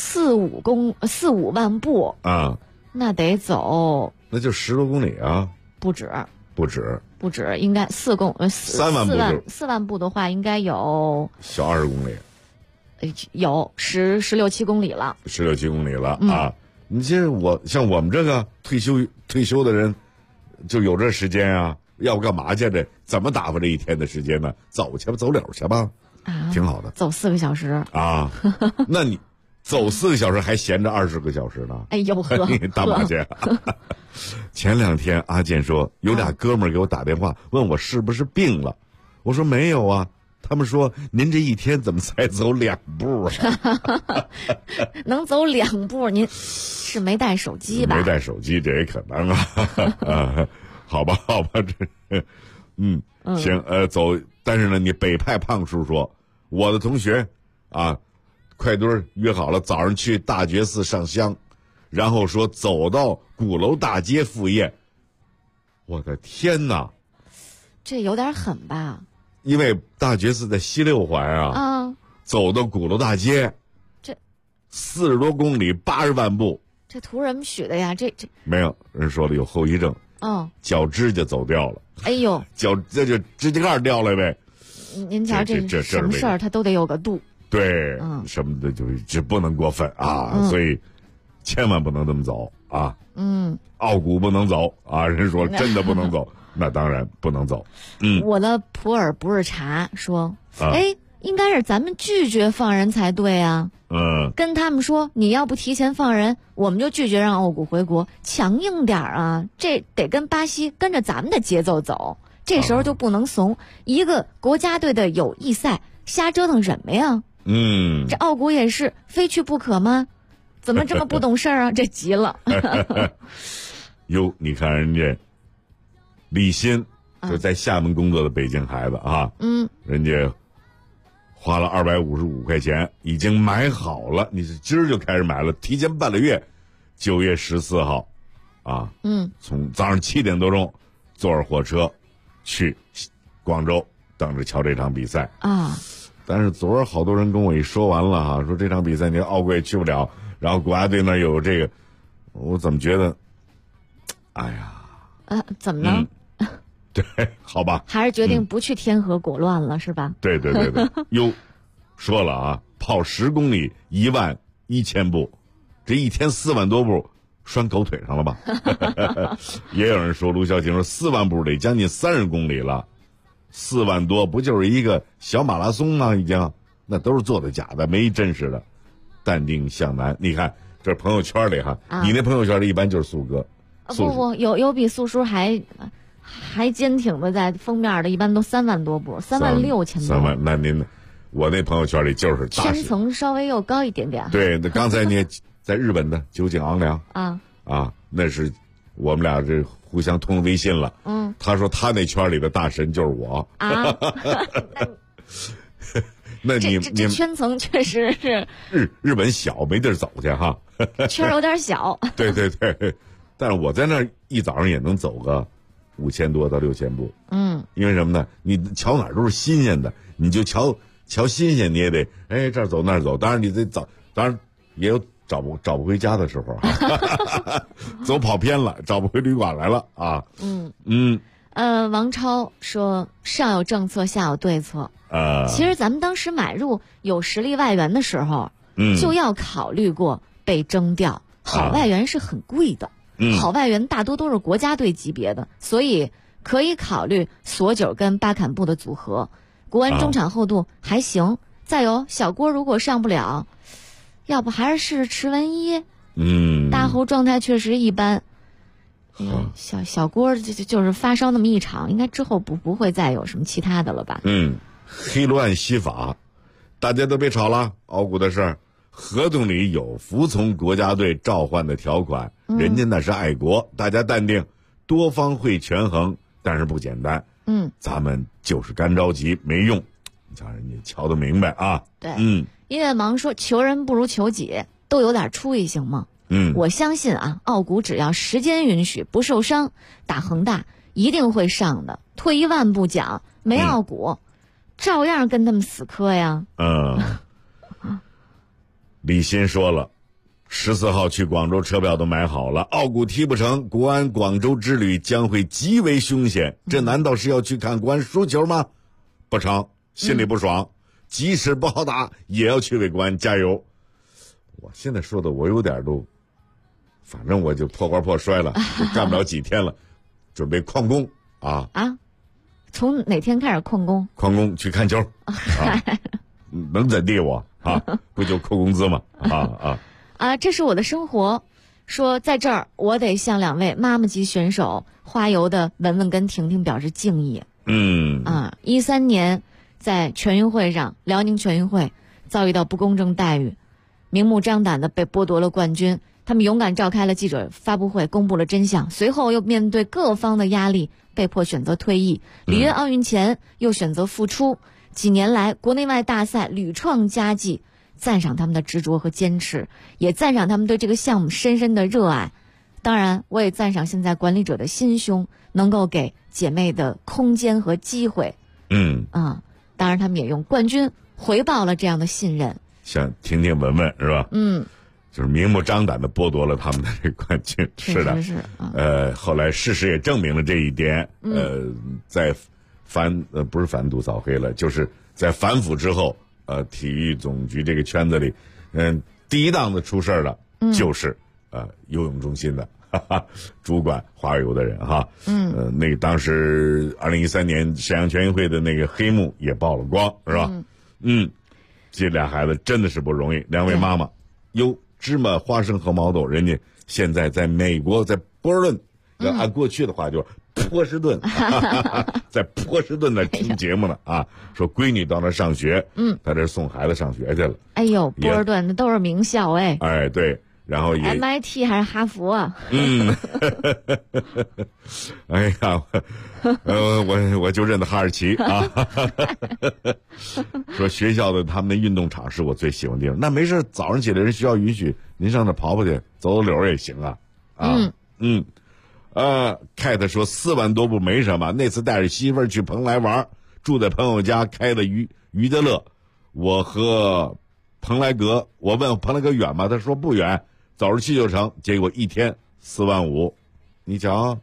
G: ？4、5万步
A: 啊，
G: 那得走，
A: 那就10多公里啊？
G: 不止，应该3万步的话，应该有
A: 小20公里，
G: 有16、17公里了
A: ，16、17公里了啊！你这像我们这个退休的人，就有这时间啊，要干嘛去的？怎么打发这一天的时间呢？走去吧，走了去吧，挺好的。
G: 走4个小时
A: 啊？那你走4个小时还闲着20个小时呢？
G: 哎呦呵，
A: 打麻将。前2天阿健说有俩哥们儿给我打电话问我是不是病了，我说没有啊。他们说您这一天怎么才走2步啊？
G: 能走2步，您是没带手机吧？
A: 没带手机，这也可能啊。好吧，这行，走。但是呢，你北派胖叔说，我的同学啊，快墩约好了早上去大觉寺上香，然后说走到鼓楼大街赴宴。我的天哪，
G: 这有点狠吧？
A: 因为大觉寺在西6环啊，走到鼓楼大街，
G: 这
A: 40多公里，80万步，
G: 这图什么许的呀？这
A: 没有人说了有后遗症，脚指甲走掉了，
G: 哎呦，
A: 这就指甲盖掉了呗。
G: 您瞧这什么事儿，他都得有个度，
A: 对，什么的就不能过分啊，所以千万不能这么走啊。傲骨不能走啊，人说真的不能走。那当然不能走。
G: 我的普洱不是茶说，应该是咱们拒绝放人才对啊。跟他们说你要不提前放人，我们就拒绝让傲骨回国，强硬点啊！这得跟巴西跟着咱们的节奏走，这时候就不能怂。一个国家队的友谊赛，瞎折腾什么呀？这傲骨也是非去不可吗？怎么这么不懂事儿啊？这急了。
A: 哟，你看人家李欣就在厦门工作的北京孩子啊，人家花了255块钱，已经买好了，你是今儿就开始买了，提前半个月，9月14号，啊，从早上7点多钟坐着火车去广州，等着瞧这场比赛
G: 啊。
A: 但是昨儿好多人跟我一说完了哈，说这场比赛你奥贵去不了，然后国家队那有这个，我怎么觉得，哎呀，
G: 怎么了？
A: 对，好吧，
G: 还是决定不去天河裹乱了，是吧？
A: 对，哟，说了啊，跑10公里11000步，这一天4万多步，拴狗腿上了吧？也有人说，卢小晴说4万步得将近30公里了，4万多不就是一个小马拉松吗？已经，那都是做的假的，没真实的。淡定向南，你看这是朋友圈里哈，你那朋友圈里一般就是苏哥，
G: 不，有比苏叔还坚挺的，在封面的一般都3万多步，36000多。
A: 3万，那您，我那朋友圈里就是大
G: 圈层稍微又高一点点。
A: 对，那刚才你在日本的酒井昂良啊，那是我们俩这互相通微信了。他说他那圈里的大神就是我
G: 啊。
A: 那你
G: 这圈层确实是
A: 日本小，没地儿走去哈，
G: 圈有点小。
A: 对，但是我在那儿一早上也能走个5000多到6000步。因为什么呢？你瞧哪儿都是新鲜的，你就瞧新鲜，你也得这儿走那儿走。当然你得找，当然也有找不回家的时候啊，走跑偏了，找不回旅馆来了啊。
G: 王超说上有政策下有对策。其实咱们当时买入有实力外援的时候，就要考虑过被征调。好外援是很贵的，好外援大多都是国家队级别的，所以可以考虑索九跟巴坎布的组合。国安中场厚度还行，再有小郭如果上不了， 要不还是吃文一。大侯状态确实一般。小郭就是发烧那么一场，应该之后不会再有什么其他的了吧？
A: 黑乱西法，大家都别吵了。傲骨的事儿，合同里有服从国家队召唤的条款，人家那是爱国，大家淡定，多方会权衡，但是不简单。咱们就是干着急没用，你瞧人家瞧得明白啊。
G: 对，音乐盲说求人不如求己，都有点出息行吗？我相信啊，傲骨只要时间允许，不受伤，打恒大一定会上的。退一万步讲，没傲骨，照样跟他们死磕呀。
A: 李欣说了，14号去广州车票都买好了，傲骨踢不成，国安广州之旅将会极为凶险。这难道是要去看国安输球吗？不成，心里不爽，即使不好打，也要去为国安加油。我现在说的，我有点都，反正我就破罐破摔了，就干不了几天了，准备旷工啊！
G: 从哪天开始旷工？
A: 旷工去看球能怎地我啊？不就扣工资吗？
G: 这是我的生活。说在这儿，我得向2位妈妈级选手花游的文文跟婷婷表示敬意。13年在全运会上，辽宁全运会遭遇到不公正待遇，明目张胆的被剥夺了冠军。他们勇敢召开了记者发布会，公布了真相。随后又面对各方的压力，被迫选择退役。里约奥运前又选择复出。几年来，国内外大赛屡创佳绩，赞赏他们的执着和坚持，也赞赏他们对这个项目深深的热爱。当然，我也赞赏现在管理者的心胸，能够给姐妹的空间和机会。当然，他们也用冠军回报了这样的信任。
A: 像婷婷文文是吧？就是明目张胆的剥夺了他们的这个冠军。是的，后来事实也证明了这一点。在不是反赌扫黑了，就是在反腐之后，体育总局这个圈子里，第一档的出事了，就是游泳中心的主管华游的人哈。那个当时2013年沈阳全运会的那个黑幕也曝了光，是吧？这俩孩子真的是不容易。2位妈妈，芝麻花生和毛豆，人家现在在美国，在波士顿，按过去的话就是波士顿，在波士顿那听节目呢啊，说闺女到那上学，在这送孩子上学去了。
G: 哎呦，波士顿那都是名校哎。
A: 对，然后也
G: MIT 还是哈佛啊？
A: 哎呀，我就认得哈士奇啊。说学校的他们的运动场是我最喜欢的地方。那没事，早上起来人学校允许您上那跑跑去，走走柳也行啊。Cat 说4万多步没什么，那次带着媳妇儿去蓬莱玩，住在朋友家开的余德乐，我和蓬莱阁，我问蓬莱阁远吗？他说不远，早上去就成，结果一天4万5，你瞧。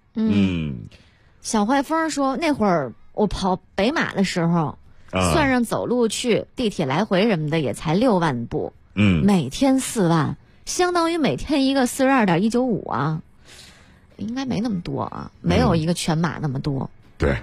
G: 小坏风说那会儿我跑北马的时候，算上走路去地铁来回什么的也才6万步，每天4万，相当于每天一个42.195啊，应该没那么多啊，没有一个全马那么多。
A: 对，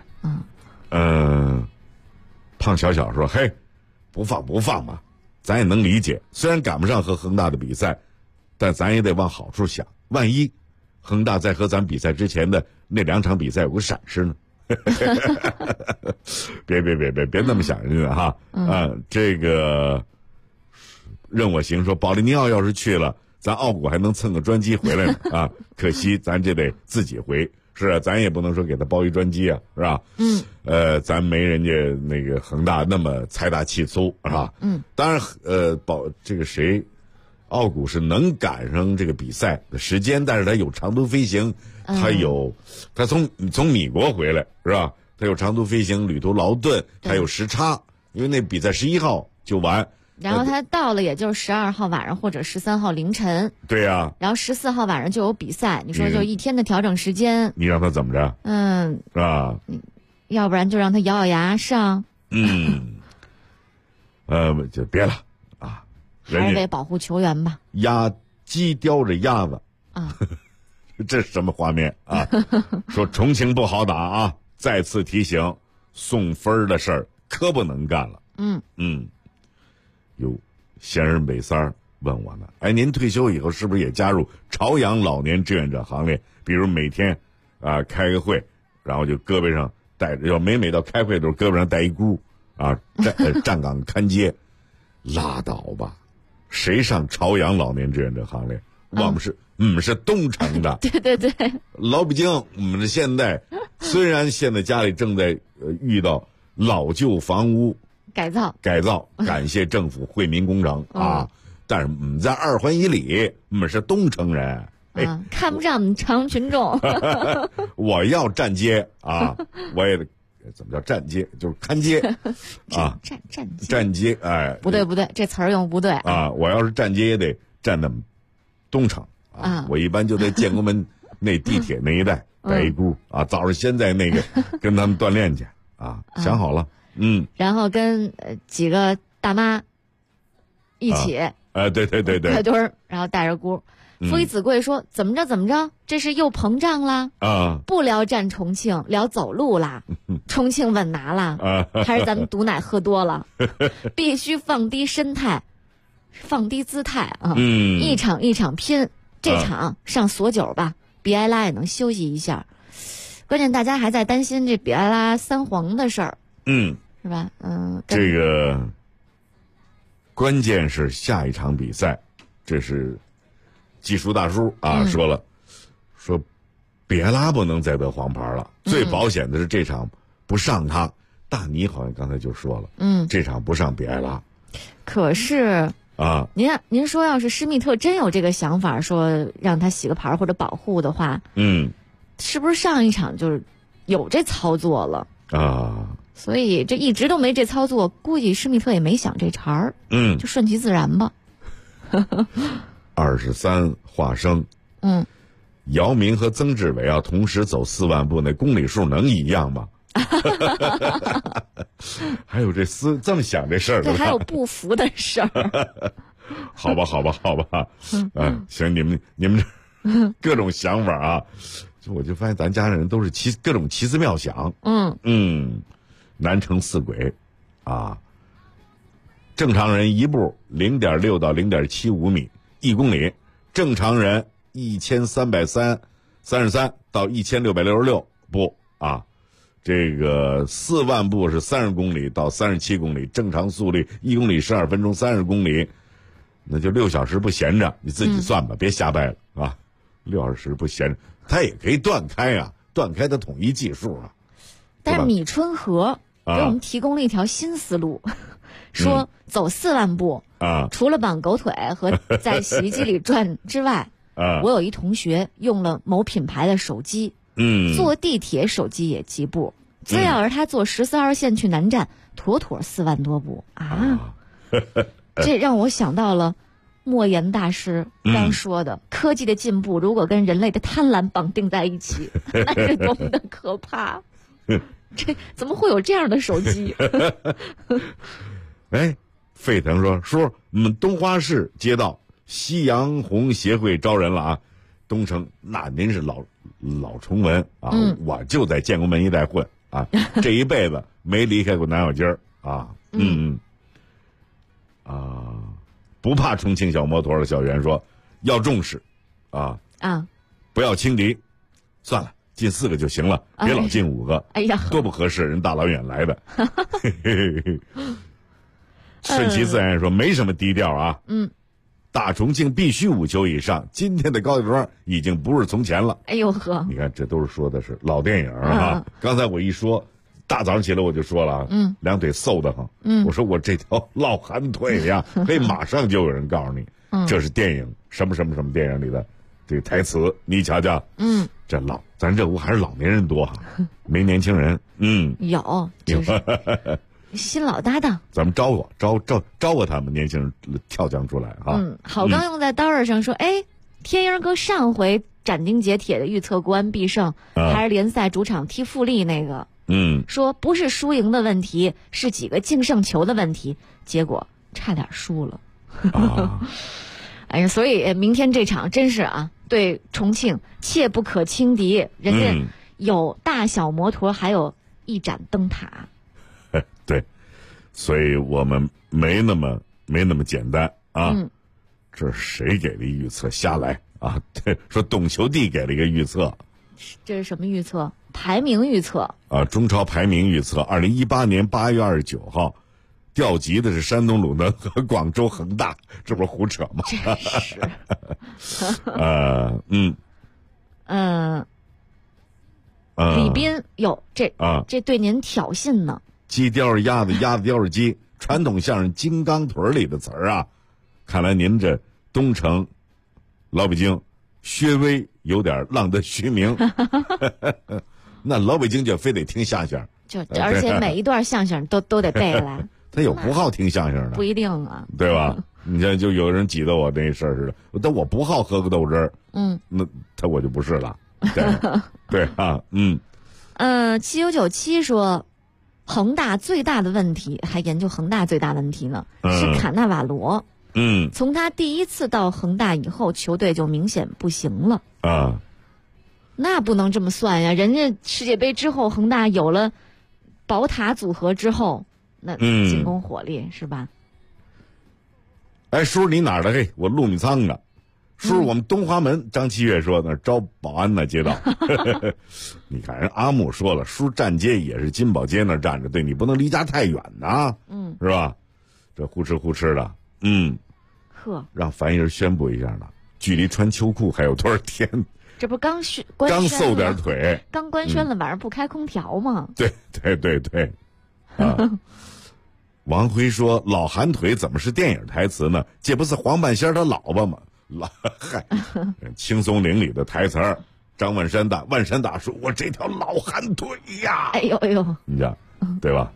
A: 胖小小说嘿，不放吧，咱也能理解，虽然赶不上和恒大的比赛，但咱也得往好处想，万一恒大在和咱比赛之前的那2场比赛有个闪失呢？别那么想人家哈。这个任我行说保利尼奥要是去了，咱傲骨还能蹭个专机回来呢啊！可惜咱这得自己回，是啊，咱也不能说给他包一专机啊，是吧？咱没人家那个恒大那么财大气粗，是吧？当然这个谁，傲骨是能赶上这个比赛的时间，但是他有长途飞行，他从米国回来是吧？他有长途飞行，旅途劳顿，他有时差，因为那比赛11号就完。
G: 然后他到了也就是12号晚上或者13号凌晨。
A: 对呀。
G: 然后14号晚上就有比赛，你说就一天的调整时间。
A: 你让他怎么着？是吧？
G: 要不然就让他咬咬牙上。
A: 就别了啊，
G: 还是得保护球员吧。
A: 鸡叼着鸭子啊，这是什么画面啊？说重庆不好打啊，再次提醒，送分的事儿可不能干了。有仙人北三儿问我呢，哎，您退休以后是不是也加入朝阳老年志愿者行列？比如每天开个会，然后就胳膊上带着，要每到开会的时候胳膊上带一箍站岗看街。拉倒吧，谁上朝阳老年志愿者行列？我们是东城的。
G: 对对对，
A: 老北京，我们现在虽然现在家里正在遇到老旧房屋
G: 改造，
A: 感谢政府惠民工程啊，但是我们在2环以里，我们是东城人。
G: 看不上我们朝阳群众。
A: 我要站街啊，我也得。怎么叫站街？就是看街啊，站街，哎，
G: 不对，这词儿用不对
A: 啊！我要是站街也得站在东城啊，我一般就在建国门那地铁那一带带一箍啊，早上先在那个跟他们锻炼去啊，想好了，
G: 然后跟几个大妈一起，
A: 对，
G: 排堆儿，然后带着箍。夫以子贵说：“怎么着？这是又膨胀啦？不聊战重庆，聊走路啦。重庆稳拿啦，还是咱们毒奶喝多了？必须放低身态，放低姿态啊！一场一场拼，这场上索9吧，比埃拉也能休息一下。关键大家还在担心这比埃拉3黄的事儿，是吧？
A: 这个关键是下一场比赛，这是。”技术大叔说了，说比埃拉不能再得黄牌了，最保险的是这场不上他。大尼好像刚才就说了，这场不上比埃拉。
G: 可是您说要是施密特真有这个想法，说让他洗个牌或者保护的话，是不是上一场就是有这操作了啊？所以这一直都没这操作，估计施密特也没想这茬儿，就顺其自然吧。
A: 23华生，姚明和曾志伟要同时走4万步，那公里数能一样吗？还有这么想这事儿，
G: 对，还有不服的事儿。
A: 好吧，行，你们这各种想法啊，我就发现咱家人都是各种奇思妙想。南城4轨啊，正常人一步0.6到0.75米。1公里，正常人1333到1666步啊，这个4万步是30公里到37公里，正常速率1公里12分钟30公里，那就6小时不闲着，你自己算吧，别瞎掰了啊！6小时不闲着，它也可以断开啊，断开的统一技术啊。
G: 但是米春和给我们提供了一条新思路。说走4万步除了绑狗腿和在洗衣机里转之外，我有一同学用了某品牌的手机，坐地铁手机也计步，这要是他坐14号线去南站，妥4万多步啊！这让我想到了莫言大师刚说的，科技的进步如果跟人类的贪婪绑定在一起，那是多么的可怕！这怎么会有这样的手机？
A: 哎，沸腾说，叔，我们东花市街道夕阳红协会招人了啊！东城，那您是老崇文啊，我就在建国门一带混啊，这一辈子没离开过南小街啊，不怕重庆小摩托的小袁说，要重视不要轻敌，算了，进4个就行了，别老进5个，
G: 哎呀，
A: 多不合适，人大老远来的。顺其自然说没什么低调啊，大重庆必须5球以上，今天的高铁庄已经不是从前了。
G: 哎呦呵，
A: 你看这都是说的是老电影啊。刚才我一说，大早上起来我就说了，两腿瘦得很，我说我这条老寒腿呀，可以马上就有人告诉你，这是电影什么电影里的这个台词，你瞧瞧，这咱这屋还是老年人多哈，没年轻人，
G: 有，就是新老搭档，
A: 咱们招呼他们年轻人跳江出来啊！
G: 好刚用在刀刃上说，天鹰哥上回斩钉截铁的预测国安必胜，还是联赛主场踢富力那个，说不是输赢的问题，是几个净胜球的问题，结果差点输了。哎呀，所以明天这场真是啊，对重庆切不可轻敌，人家有大小摩托，还有一盏灯塔。
A: 对，所以我们没那么简单啊。 这是谁给的预测？瞎来啊！对，说董球帝给了一个预测。
G: 这是什么预测？排名预测
A: 啊！中超排名预测，2018年8月29号，调级的是山东鲁能和广州恒大，这不是胡扯吗？
G: 真是。李斌哟，这对您挑衅呢？
A: 鸡叼着鸭子，鸭子叼着鸡，传统相声《金刚腿》里的词儿啊！看来您这东城、老北京、薛微有点浪得虚名。那老北京就非得听相声，
G: 而且每一段相声都得背来。
A: 他有不好听相声的，
G: 不一定啊，
A: 对吧？你看，就有人挤得我那事儿似的，但我不好喝个豆汁儿，那我就不是了，对啊
G: ，7997说，恒大最大的问题，还研究恒大最大的问题呢，是卡纳瓦罗。从他第一次到恒大以后，球队就明显不行了啊。那不能这么算呀！人家世界杯之后，恒大有了宝塔组合之后，那进攻火力是吧？
A: 哎，叔，你哪儿的？嘿，我陆米仓的。叔，我们东华门张七月说那招保安呢，街道。你看人阿木说了，叔站街也是金宝街那儿站着，对你不能离家太远呐，是吧？这呼哧的，让樊姨宣布一下呢，距离穿秋裤还有多少天？
G: 这不刚
A: 瘦点腿，
G: 刚官宣了，晚上不开空调吗？
A: 对，啊。王辉说：“老寒腿怎么是电影台词呢？这不是黄半仙他老婆吗？”嗨，轻松岭里的台词儿。张万山大说：“我这条老寒腿呀！”
G: 哎呦，
A: 你讲对吧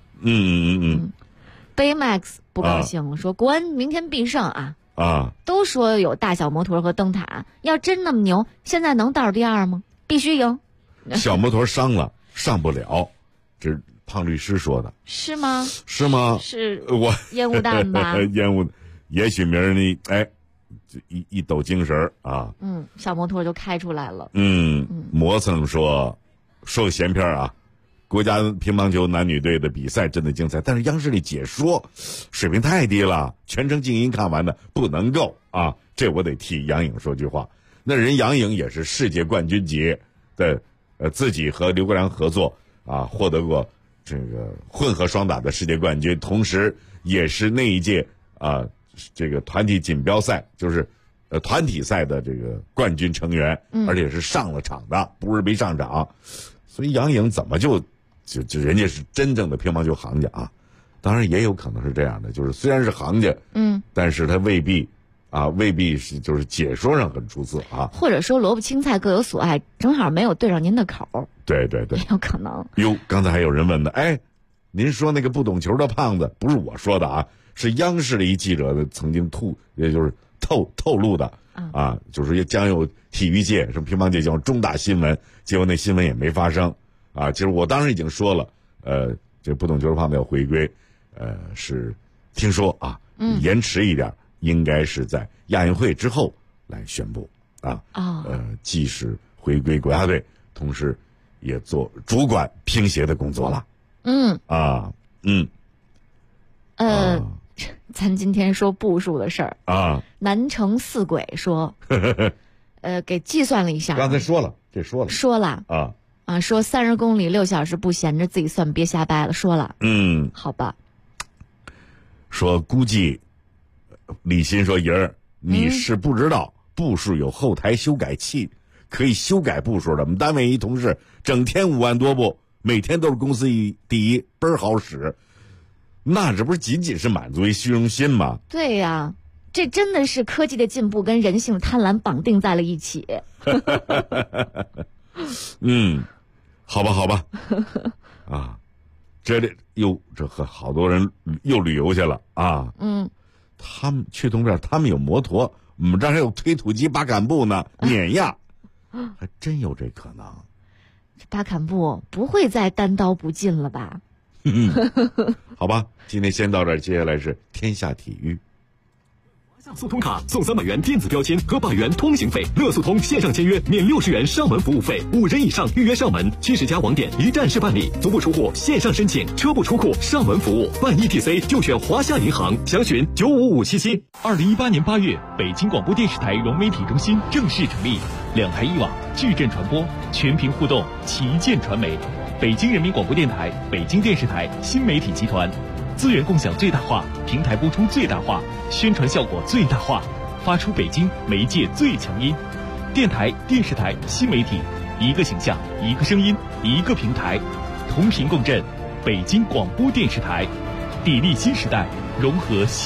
G: ？Baymax 不高兴了，说国安明天必胜啊！都说有大小摩托和灯塔，要真那么牛，现在能倒数第二吗？必须赢。
A: 小摩托伤了，上不了，这是胖律师说的。
G: 是吗？是
A: 我
G: 烟雾弹吧？
A: 烟雾，也许明儿你就一抖精神啊。
G: 小摩托就开出来了。
A: 磨蹭说个闲篇啊。国家乒乓球男女队的比赛真的精彩，但是央视里解说水平太低了，全程静音看完的不能够啊！这我得替杨颖说句话。那人杨颖也是世界冠军级的，自己和刘国梁合作啊，获得过这个混合双打的世界冠军，同时也是那一届这个团体锦标赛，就是团体赛的这个冠军成员，而且是上了场的，不是没上场。所以杨颖怎么就人家是真正的乒乓球行家啊？当然也有可能是这样的，就是虽然是行家，但是他未必是就是解说上很出色啊。
G: 或者说萝卜青菜各有所爱，正好没有对上您的口。
A: 对，
G: 有可能。
A: 哟，刚才还有人问呢，哎，您说那个不懂球的胖子，不是我说的啊，是央视的一记者的曾经也就是透露的啊，就是将有体育界什么乒乓界将重大新闻，结果那新闻也没发生啊。其实我当时已经说了，这不懂球的胖子要回归，是听说啊，延迟一点，应该是在亚运会之后来宣布啊。既是回归国家队，同时也做主管乒协的工作了。
G: 咱今天说步数的事儿
A: 啊。
G: 南城四鬼说，给计算了一下，
A: 刚才说了
G: 说30公里6小时不闲着，自己算别瞎掰了。说了，好吧。
A: 说估计李欣说莹儿，你是不知道步数有后台修改器，可以修改步数的。我们单位一同事整天5万多步，每天都是公司第一，倍儿好使。那这不是仅仅是满足于虚荣心吗？
G: 对呀，这真的是科技的进步跟人性的贪婪绑定在了一起。
A: 好吧，啊，这和好多人又旅游去了啊。他们去东边，他们有摩托，我们这儿还有推土机、八坎步呢，碾压，还真有这可能。
G: 这八坎步不会再单刀不进了吧？
A: 好吧，今天先到这儿，接下来是天下体育。
P: 速通卡送300元电子标签和100元通行费，乐速通线上签约免60元上门服务费，5人以上预约上门，70家网点一站式办理，足不出户线上申请，车不出库上门服务，办 ETC 就选华夏银行，详询95577。
D: 2018年8月，北京广播电视台融媒体中心正式成立，2台1网，矩阵传播，全屏互动，旗舰传媒，北京人民广播电台、北京电视台新媒体集团。资源共享最大化，平台播出最大化，宣传效果最大化，发出北京媒介最强音。电台、电视台、新媒体，一个形象，一个声音，一个平台，同频共振。北京广播电视台，砥砺新时代，融合新